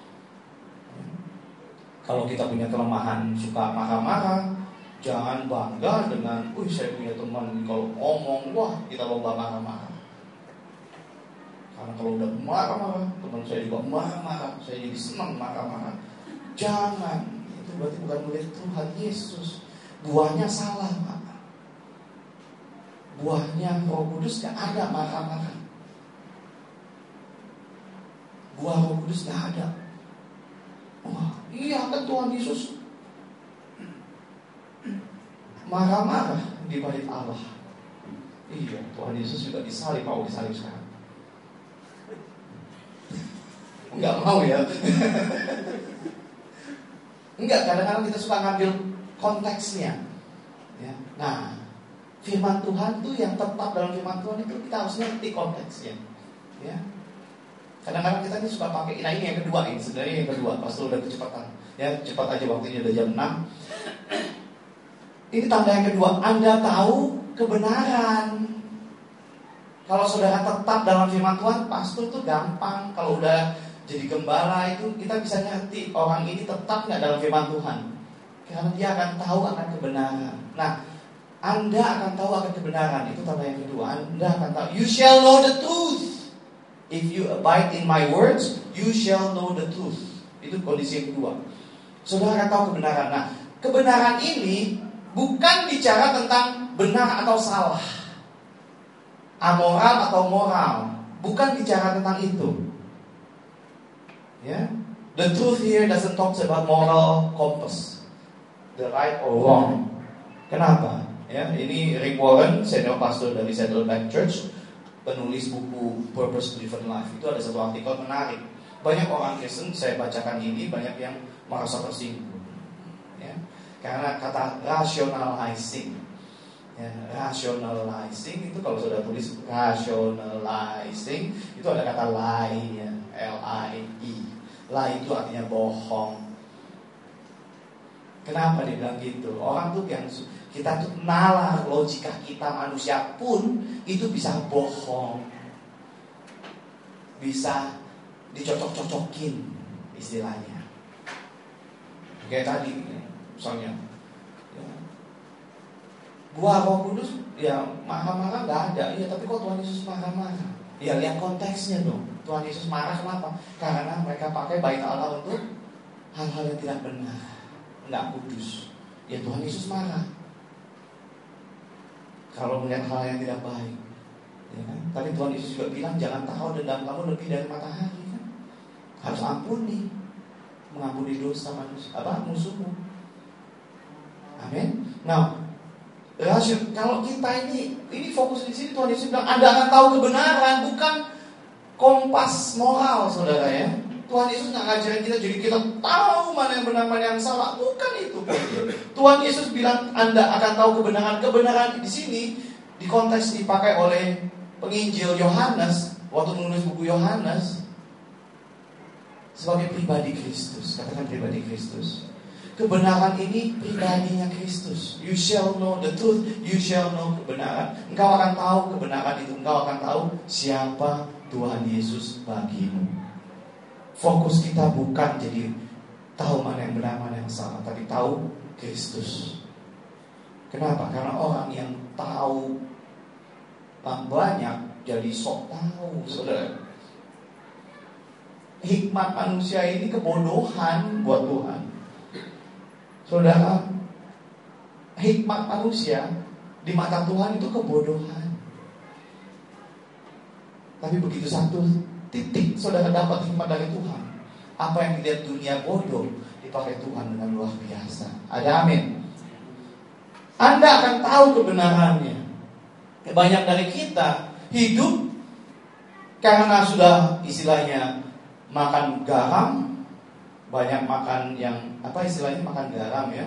Kalau kita punya kelemahan suka marah-marah, jangan bangga dengan, wih saya punya teman kalau ngomong, wah kita lomba marah-marah. Karena kalau udah marah-marah, teman saya juga marah-marah, saya jadi senang marah-marah. Jangan, itu berarti bukan murid Tuhan Yesus. Buahnya salah, Pak. Buahnya Roh Kudus gak ada marah-marah. Buah Roh Kudus gak ada. Wah, iya kan Tuhan Yesus marah-marah di bait Allah. Iya, Tuhan Yesus juga disalib, mau disalib sekarang. Enggak mau ya. Enggak, kadang-kadang kita suka ngambil konteksnya. Ya. Nah, firman Tuhan tuh yang tetap dalam firman Tuhan itu kita harus ngerti konteksnya. Ya. Kadang-kadang kita ini suka pakai, nah ini yang kedua ini, sebenarnya yang kedua, pas udah kecepatan. Ya, cepat aja waktunya udah jam enam. Ini tanda yang kedua, Anda tahu kebenaran. Kalau saudara tetap dalam firman Tuhan, pastor tuh gampang. Kalau udah jadi gembala itu kita bisa ngerti orang ini tetap gak dalam firman Tuhan. Karena dia akan tahu akan kebenaran. Nah, Anda akan tahu akan kebenaran. Itu tanda yang kedua. Anda akan tahu, you shall know the truth. If you abide in my words, you shall know the truth. Itu kondisi yang kedua. Saudara akan tahu kebenaran. Nah, kebenaran ini bukan bicara tentang benar atau salah, amoral atau moral. Bukan bicara tentang itu. Ya, the truth here doesn't talk about moral compass, the right or wrong. Kenapa? Ya, ini Rick Warren, senior pastor dari Saddleback Church, penulis buku Purpose Driven Life. Itu ada satu artikel menarik. Banyak orang Kristen, saya bacakan ini, banyak yang merasa tersinggung. Ya, karena kata rationalizing. Ya, rationalizing itu kalau sudah tulis rationalizing itu ada kata lie ya, L I E. Lie itu artinya bohong. Kenapa dia bilang gitu? Orang tuh yang kita tuh nalar, logika kita manusia pun itu bisa bohong, bisa dicocok-cocokin istilahnya. Kayak tadi misalnya buah Roh Kudus ya marah-marah nggak ada, ya tapi kok Tuhan Yesus marah-marah? Ya lihat konteksnya dong. Tuhan Yesus marah kenapa? Karena mereka pakai bait Allah untuk hal-hal yang tidak benar, nggak kudus. Ya Tuhan Yesus marah kalau melihat hal yang tidak baik. Ya kan? Tapi Tuhan Yesus juga bilang jangan tahu dendam kamu lebih dari matahari kan? Harus ampuni, mengampuni dosa manusia, apa musuhmu. Amin. Nah. Rasion, kalau kita ini ini fokus di sini Tuhan Yesus bilang Anda akan tahu kebenaran, bukan kompas moral, saudara ya. Tuhan Yesus nggak ngajarin kita jadi kita tahu mana yang benar mana yang salah, bukan itu. Tuhan Yesus bilang Anda akan tahu kebenaran. Kebenaran di sini di konteks dipakai oleh penginjil Yohanes waktu menulis buku Yohanes sebagai pribadi Kristus. Katakan pribadi Kristus. Kebenaran ini pribadinya Kristus. You shall know the truth, you shall know kebenaran. Engkau akan tahu kebenaran itu. Engkau akan tahu siapa Tuhan Yesus bagimu. Fokus kita bukan jadi tahu mana yang benar, mana yang salah, tapi tahu Kristus. Kenapa? Karena orang yang tahu banyak jadi sok tahu, saudara. Hikmat manusia ini kebodohan buat Tuhan. Saudara, hikmat manusia di mata Tuhan itu kebodohan. Tapi begitu satu titik saudara dapat hikmat dari Tuhan, apa yang dilihat dunia bodoh dipakai Tuhan dengan luar biasa. Ada amin. Anda akan tahu kebenarannya. Banyak dari kita hidup karena sudah istilahnya makan garam, banyak makan yang apa istilahnya makan garam ya.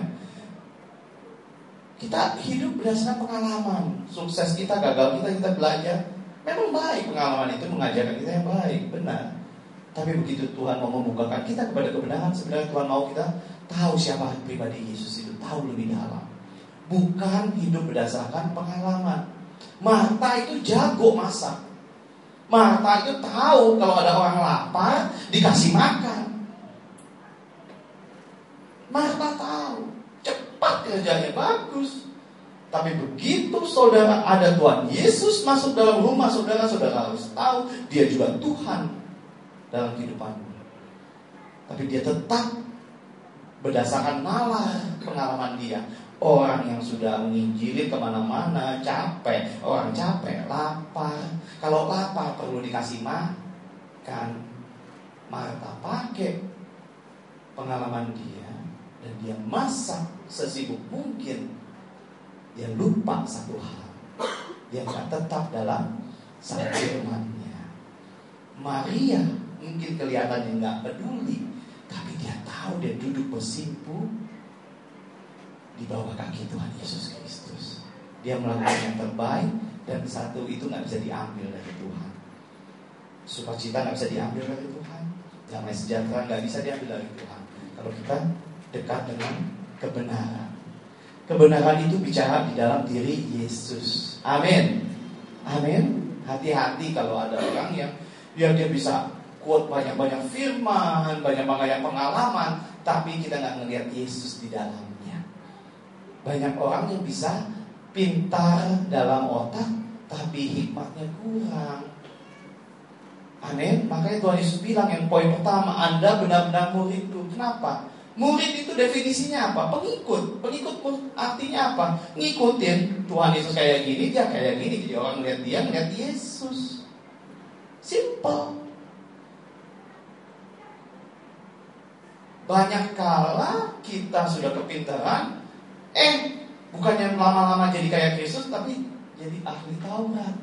Kita hidup berdasarkan pengalaman. Sukses kita, gagal kita, kita belajar. Memang baik pengalaman itu mengajarkan kita yang baik, benar. Tapi begitu Tuhan mau membukakan kita kepada kebenaran, sebenarnya Tuhan mau kita tahu siapa pribadi Yesus itu, tahu lebih dalam. Bukan hidup berdasarkan pengalaman. Marta itu jago masak. Marta itu tahu kalau ada orang lapar dikasih makan. Marta tahu, cepat kerjanya bagus. Tapi begitu saudara ada Tuhan Yesus masuk dalam rumah saudara, saudara harus tahu dia juga Tuhan dalam kehidupanmu. Tapi dia tetap berdasarkan nalar pengalaman dia. Orang yang sudah menginjili kemana-mana capek, orang capek, lapar. Kalau lapar perlu dikasih makan. Marta pakai pengalaman dia dan dia masak sesibuk mungkin. Dia lupa satu hal, dia gak tetap dalam satu firman-Nya. Maria mungkin kelihatannya gak peduli, tapi dia tahu dia duduk bersimpu di bawah kaki Tuhan Yesus Kristus. Dia melakukan yang terbaik, dan satu itu gak bisa diambil dari Tuhan. Sukacita gak bisa diambil dari Tuhan, damai sejahtera gak bisa diambil dari Tuhan kalau kita dekat dengan kebenaran. Kebenaran itu bicara di dalam diri Yesus. Amin. Amin. Hati-hati kalau ada orang yang dia dia bisa quote banyak-banyak firman, banyak-banyak pengalaman, tapi kita nggak ngelihat Yesus di dalamnya. Banyak orang yang bisa pintar dalam otak, tapi hikmatnya kurang. Amin. Makanya Tuhan Yesus bilang yang poin pertama, Anda benar-benar muridku. Kenapa? Murid itu definisinya apa? Pengikut. Pengikut artinya apa? Ngikutin Tuhan Yesus kayak gini, dia kayak gini. Jadi orang lihat dia, ngeliat Yesus. Simple. Banyak kala kita sudah kepintaran, eh bukannya lama-lama jadi kayak Yesus, tapi jadi ahli Taurat.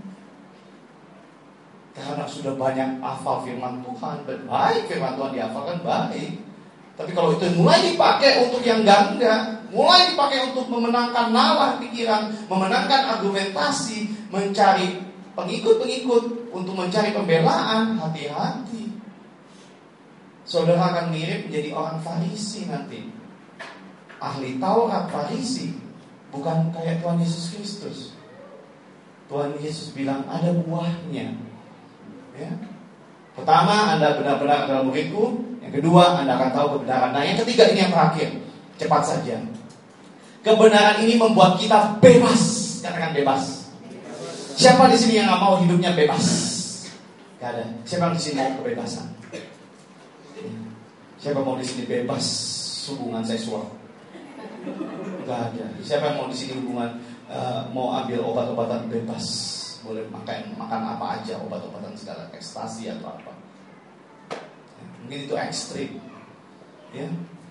Karena sudah banyak hafal firman Tuhan, baik firman Tuhan dihafalkan baik. Tapi kalau itu mulai dipakai untuk yang enggak-enggak, mulai dipakai untuk memenangkan nalar pikiran, memenangkan argumentasi, mencari pengikut-pengikut, untuk mencari pembelaan, hati-hati. Saudara akan mirip menjadi orang Farisi nanti. Ahli Taurat Farisi, bukan kayak Tuhan Yesus Kristus. Tuhan Yesus bilang ada buahnya. Ya. Pertama, Anda benar-benar adalah muridku. Yang kedua, Anda akan tahu kebenaran. Nah, yang ketiga ini yang terakhir. Cepat saja. Kebenaran ini membuat kita bebas. Katakan bebas. Siapa di sini yang nggak mau hidupnya bebas? Gak ada. Siapa di sini mau kebebasan? Siapa mau di sini bebas hubungan seksual? Gak ada. Siapa yang mau di sini hubungan uh, mau ambil obat-obatan bebas? Boleh makan makan apa aja, obat-obatan segala, ekstasi atau apa? Mungkin itu ekstrim, ya.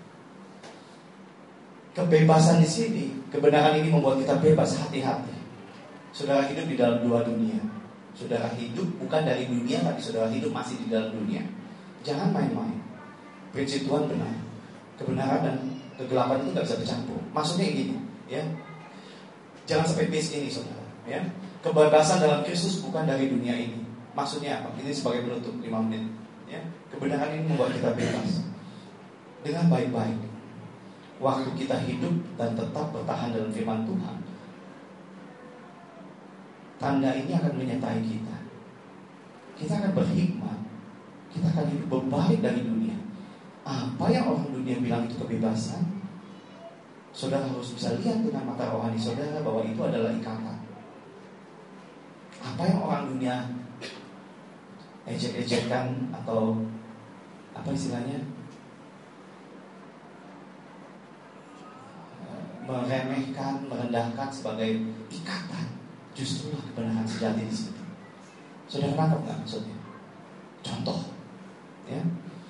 Kebebasan di sini, kebenaran ini membuat kita bebas. Hati-hati. Saudara hidup di dalam dua dunia. Saudara hidup bukan dari dunia, tapi saudara hidup masih di dalam dunia. Jangan main-main. Prinsip Tuhan benar. Kebenaran dan kegelapan itu nggak bisa bercampur. Maksudnya gini, ya. Jangan sampai base ini, saudara. Ya. Kebebasan dalam Kristus bukan dari dunia ini. Maksudnya apa? Ini sebagai penutup lima menit. Ya. Kebenaran ini membuat kita bebas dengan baik-baik. Waktu kita hidup dan tetap bertahan dalam firman Tuhan, tanda ini akan menyertai kita. Kita akan berhikmat. Kita akan hidup berbalik dari dunia. Apa yang orang dunia bilang itu kebebasan, saudara harus bisa lihat dengan mata rohani saudara bahwa itu adalah ikatan. Apa yang orang dunia ejek-ejekkan atau apa istilahnya, meremehkan, merendahkan sebagai ikatan, justrulah kebenaran sejati di situ. Saudara nangkep nggak maksudnya? Contoh, ya.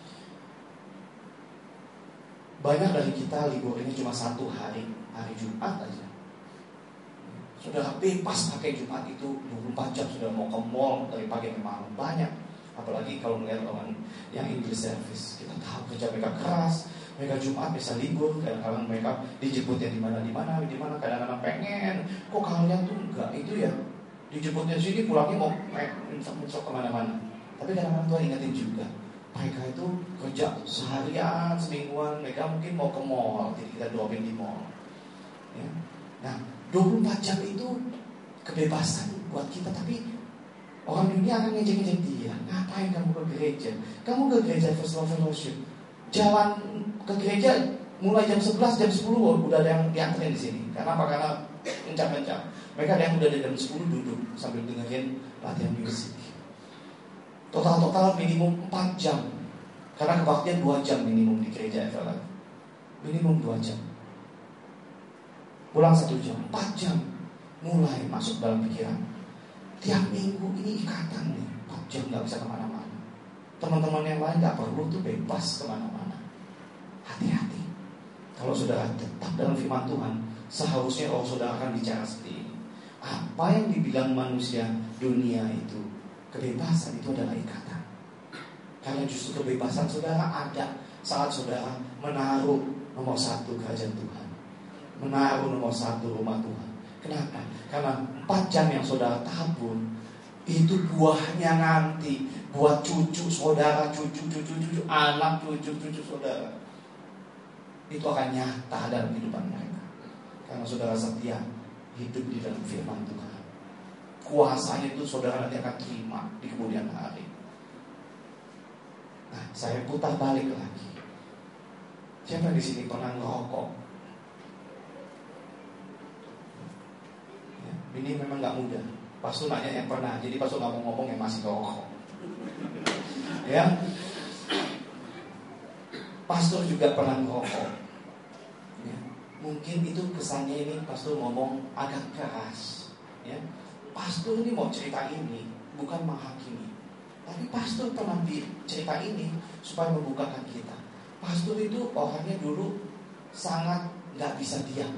Banyak dari kita libur ini cuma satu hari, hari Jumat aja. Saudara bebas pakai Jumat itu dua puluh empat jam. Saudara mau ke mall dari pagi ke malam. Banyak. Apalagi kalau melihat orang yang English service. Kita tahu kerja mereka keras. Mereka Jumat bisa libur. Kadang-kadang mereka dijemputnya di mana di mana di mana. Kadang-kadang pengen. Kok kalian tuh enggak itu ya? Dijemputnya sini, pulangnya mau mentok-mentok kemana-mana. Tapi kadang-kadang Tuhan ingetin juga. Mereka itu kerja seharian, semingguan. Mereka mungkin mau ke mall. Jadi kita dropin di mall. Ya. Nah, dua puluh empat jam itu kebebasan buat kita. Tapi orang dunia akan ngejek-ngejek dia. Ngapain kamu ke gereja? Kamu ke gereja First Love Fellowship, jalan ke gereja mulai jam sebelas, jam sepuluh udah ada yang dianterin di sini. Karena apa? Karena kencang-kencang. Mereka ada yang udah dari jam sepuluh duduk sambil dengerin latihan musik. Total-total minimum empat jam. Karena kebaktian dua jam minimum di gereja F L F. Minimum dua jam. Pulang satu jam, empat jam. Mulai masuk dalam pikiran. Tiap minggu ini ikatan nih, empat jam gak bisa kemana-mana. Teman-teman yang lain gak perlu tuh bebas kemana-mana. Hati-hati. Kalau saudara tetap dalam firman Tuhan, seharusnya kalau saudara akan bicara seperti ini. Apa yang dibilang manusia dunia itu, kebebasan itu adalah ikatan. Karena justru kebebasan saudara ada saat saudara menaruh nomor satu kerajaan Tuhan, menaruh nomor satu rumah Tuhan. Kenapa? Karena empat jam yang saudara tabur itu buahnya nanti buat cucu saudara, cucu, cucu, cucu, anak, cucu, cucu saudara. Itu akan nyata dalam kehidupan mereka. Karena saudara setia hidup di dalam firman Tuhan. Kuasanya itu saudara nanti akan terima di kemudian hari. Nah, saya putar balik lagi. Siapa di sini pernah ngerokok? Ini memang gak mudah. Pastor nanya yang pernah, jadi pastor gak mau ngomong yang masih ngerokok. Ya, pastor juga pernah ngerokok. Ya. Mungkin itu kesannya ini pastor ngomong agak keras. Ya, pastor ini mau cerita ini bukan menghakimi, tapi pastor pernah cerita ini supaya membukakan kita. Pastor itu orangnya dulu sangat gak bisa diam,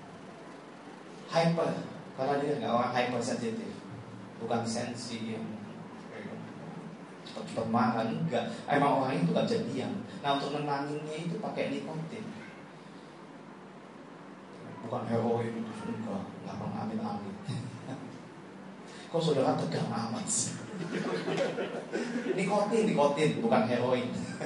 hyper. Karena dia nggak orang hypersensitif, bukan sensi yang cepat-cepat marah, enggak. Emang orang itu gak bisa diam. Nah untuk menanginnya itu pakai nikotin. Bukan heroin itu, enggak, enggak pernah amin-amin. Kok saudara tegang amat sih? Nikotin, nikotin, bukan heroin.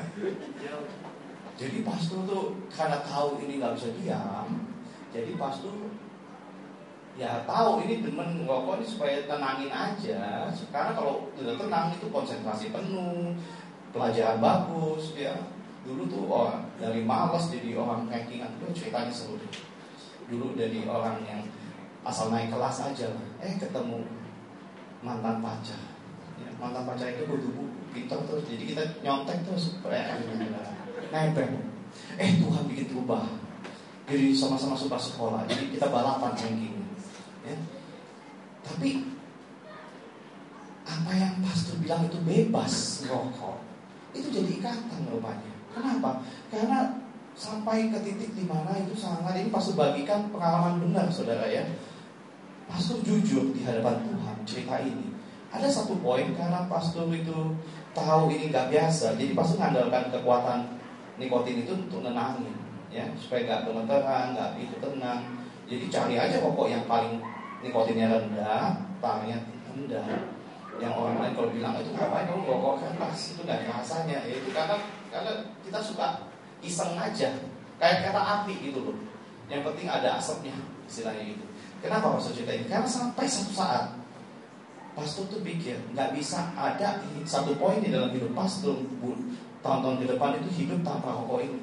Jadi pastor tuh karena tahu ini gak bisa diam, jadi pastor ya tahu ini demen ngerokok ini supaya tenangin aja. Sekarang kalau udah tenang itu konsentrasi penuh, pelajaran bagus ya. Dulu tuh orang dari malas jadi orang rankingan. Itu ceritanya seru deh. Dulu dari orang yang asal naik kelas aja lah, eh ketemu mantan pacar ya, mantan pacar itu butuh buku pintar terus, jadi kita nyontek terus supaya nempel. Eh Tuhan bikin berubah, jadi sama-sama suka sekolah, jadi kita balapan ranking ya. Tapi apa yang pastor bilang itu bebas rokok, itu jadi ikatan rupanya. Kenapa? Karena sampai ke titik di mana itu sangat, ini pastor bagikan pengalaman benar saudara ya. Pastor jujur di hadapan Tuhan cerita ini. Ada satu poin karena pastor itu tahu ini gak biasa, jadi pastor mengandalkan kekuatan nikotin itu untuk nenangin ya, supaya gak gemeteran, gak itu tenang. Jadi cari aja rokok yang paling nikotinnya rendah, tarnya rendah. Yang orang lain kalau bilang itu ngapain kamu rokok keras, itu gak ada rasanya ya, itu karena karena kita suka iseng aja, kayak kata api gitu loh. Yang penting ada asapnya, istilahnya gitu. Kenapa pastor cerita ini? Karena sampai satu saat pastor tuh pikir nggak bisa ada satu poin di dalam hidup pastor tahun-tahun ke depan itu hidup tanpa rokok ini.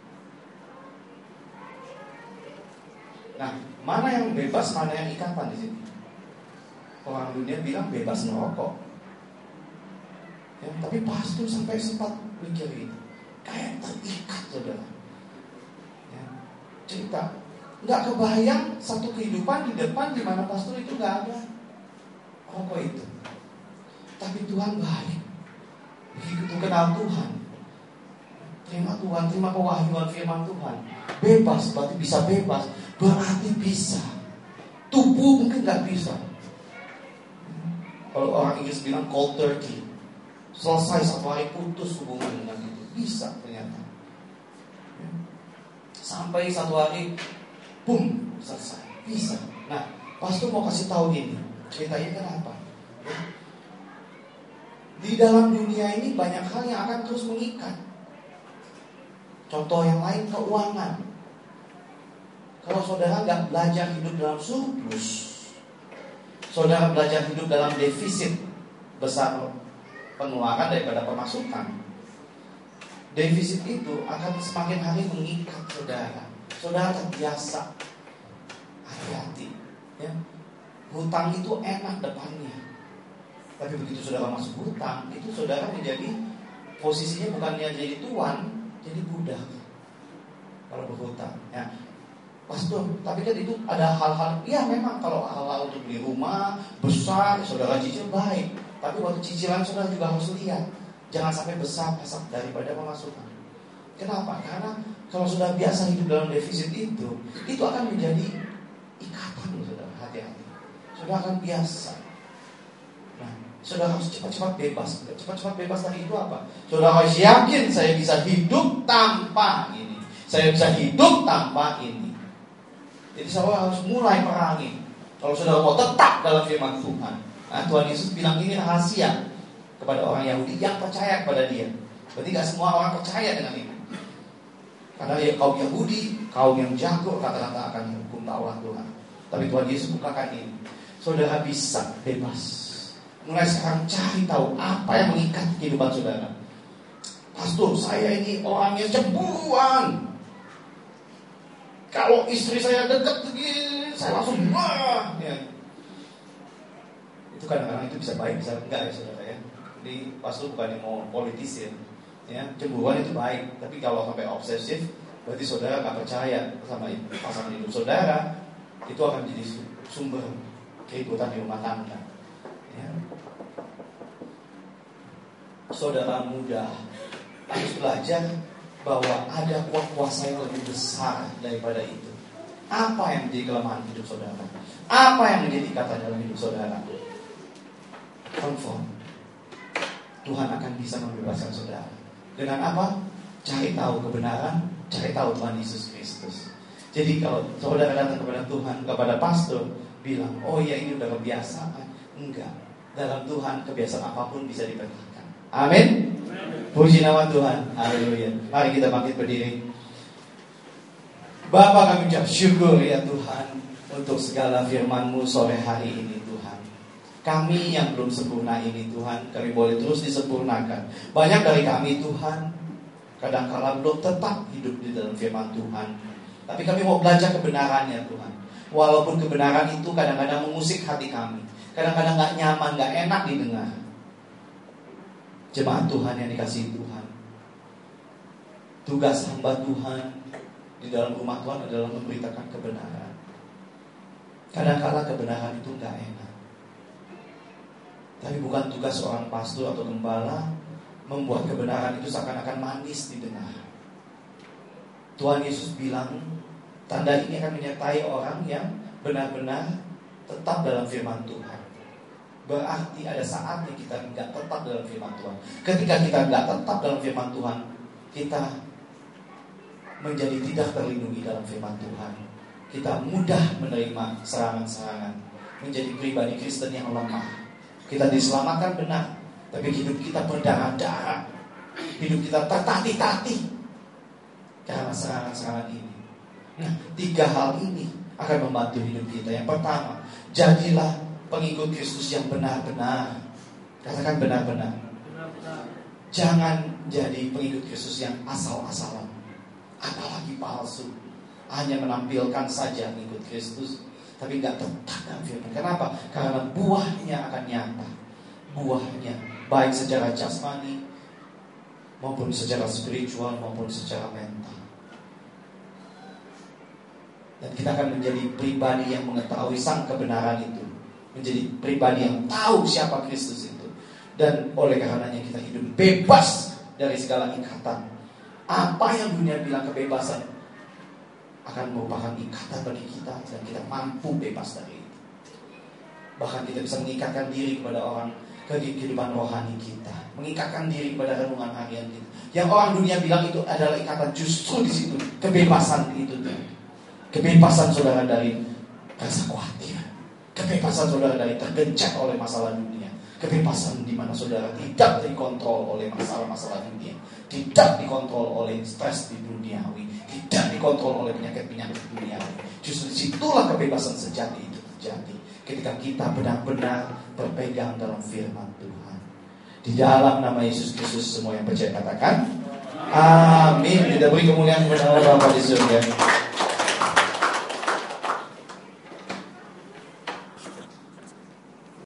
Nah, mana yang bebas, mana yang ikatan di sini? Orang dunia bilang bebas merokok, ya, tapi pastor sampai sempat mikir itu, kayak terikat saudara. Ya, cerita, nggak kebayang satu kehidupan di depan di mana pastor itu nggak ada rokok itu. Tapi Tuhan baik, begitu kenal Tuhan, terima Tuhan, terima pewahyuan firman Tuhan. Bebas, berarti bisa bebas, berarti bisa. Tubuh mungkin nggak bisa. Kalau orang Inggris bilang cold turkey, selesai satu hari putus hubungan dengan itu, bisa ternyata. Sampai satu hari, boom, selesai, bisa. Nah, pastor mau kasih tahu ini, ceritanya kenapa? Di dalam dunia ini banyak hal yang akan terus mengikat. Contoh yang lain, keuangan. Kalau saudara nggak belajar hidup dalam surplus, saudara belajar hidup dalam defisit besar pengeluaran daripada pemasukan, defisit itu akan semakin hari mengikat saudara. Saudara terbiasa. Hati-hati ya. Hutang itu enak depannya, tapi begitu saudara masuk hutang, itu saudara menjadi posisinya bukannya jadi tuan, jadi budak. Kalau berhutang ya, pastor, tapi kan itu ada hal-hal, ya memang kalau hal-hal untuk beli rumah besar, saudara cicil baik, tapi waktu cicilan saudara juga harus lihat, jangan sampai besar besar daripada pemasukan. Kenapa? Karena kalau sudah biasa hidup dalam defisit itu, itu akan menjadi ikatan, saudara. Hati-hati. Sudah akan biasa. Nah, saudara harus cepat-cepat bebas. Cepat-cepat bebas tadi itu apa? Saudara harus yakin saya bisa hidup tanpa ini, saya bisa hidup tanpa ini. Jadi saudara harus mulai perangi. Kalau saudara mau tetap dalam firman Tuhan, nah, Tuhan Yesus bilang ini rahasia kepada orang Yahudi yang percaya kepada Dia. Berarti gak semua orang percaya dengan ini. Karena ya kaum Yahudi, kaum yang jago kata-kata akan hukum Taurat Tuhan. Tapi Tuhan Yesus bukakan ini, saudara bisa bebas. Mulai sekarang cari tahu apa yang mengikat kehidupan saudara. Pastor, saya ini orangnya cemburuan. Kalau istri saya dekat begini, saya langsung marah ya. Itu kadang-kadang itu bisa baik, bisa enggak ya saudara ya. Jadi pastor bukan yang mau politis ya. Ya, cemburuan itu baik, tapi kalau sampai obsesif, berarti saudara nggak percaya sama pasangan hidup saudara, itu akan jadi sumber keributan di rumah tangga. Ya. Saudara muda harus belajar bahwa ada kuasa yang lebih besar daripada itu. Apa yang menjadi kelemahan hidup saudara? Apa yang menjadi ikatan dalam hidup saudara? Konform. Tuhan akan bisa membebaskan saudara. Dengan apa? Cari tahu kebenaran, cari tahu Tuhan Yesus Kristus. Jadi kalau saudara datang kepada Tuhan, kepada pastor, bilang, oh ya ini udah kebiasaan. Enggak, dalam Tuhan kebiasaan apapun bisa diperhatikan. Amin. Puji nama Tuhan. Haleluya. Mari kita bangkit berdiri. Bapa, kami ucap syukur ya Tuhan untuk segala firman-Mu sore hari ini Tuhan. Kami yang belum sempurna ini Tuhan, kami boleh terus disempurnakan. Banyak dari kami Tuhan kadang-kala belum tetap hidup di dalam firman Tuhan, tapi kami mau belajar kebenarannya Tuhan. Walaupun kebenaran itu kadang-kadang mengusik hati kami, kadang-kadang gak nyaman, gak enak didengar. Jemaat Tuhan yang dikasihi Tuhan, tugas hamba Tuhan di dalam rumah Tuhan adalah memberitakan kebenaran. Kadang-kala kebenaran itu gak enak, tapi bukan tugas seorang pastor atau gembala membuat kebenaran itu seakan-akan manis didengar. Tuhan Yesus bilang, tanda ini akan menyertai orang yang benar-benar tetap dalam firman Tuhan. Berarti ada saatnya kita tidak tetap dalam firman Tuhan. Ketika kita tidak tetap dalam firman Tuhan, kita menjadi tidak terlindungi dalam firman Tuhan. Kita mudah menerima serangan-serangan, menjadi pribadi Kristen yang lemah. Kita diselamatkan benar, tapi hidup kita berdarah-darah, hidup kita tertatih-tatih karena serangan-serangan ini. Nah, tiga hal ini akan membantu hidup kita. Yang pertama, jadilah pengikut Kristus yang benar-benar. Katakan benar-benar. Jangan jadi pengikut Kristus yang asal-asalan, apalagi palsu, hanya menampilkan saja mengikut Kristus, tapi gak tetap dalam firman. Kenapa? Karena buahnya akan nyata. Buahnya baik secara jasmani maupun secara spiritual maupun secara mental. Dan kita akan menjadi pribadi yang mengetahui sang kebenaran itu, menjadi pribadi yang tahu siapa Kristus itu. Dan oleh karenanya kita hidup bebas dari segala ikatan. Apa yang dunia bilang kebebasan akan merupakan ikatan bagi kita, dan kita mampu bebas dari itu. Bahkan kita bisa mengikatkan diri kepada orang, ke kehidupan rohani kita, mengikatkan diri kepada renungan harian kita. Yang orang dunia bilang itu adalah ikatan, justru di situ kebebasan itu. Kebebasan saudara dari rasa khawatir, kebebasan saudara dari tergencet oleh masalah dunia, kebebasan di mana saudara tidak dikontrol oleh masalah-masalah dunia, tidak dikontrol oleh stres di duniawi, tidak dikontrol oleh penyakit-penyakit duniawi. Justru disitulah kebebasan sejati itu terjadi ketika kita benar-benar berpegang dalam firman Tuhan. Di dalam nama Yesus Kristus semua yang percaya katakan amin. Kita beri kemuliaan kepada Allah Bapa di surga.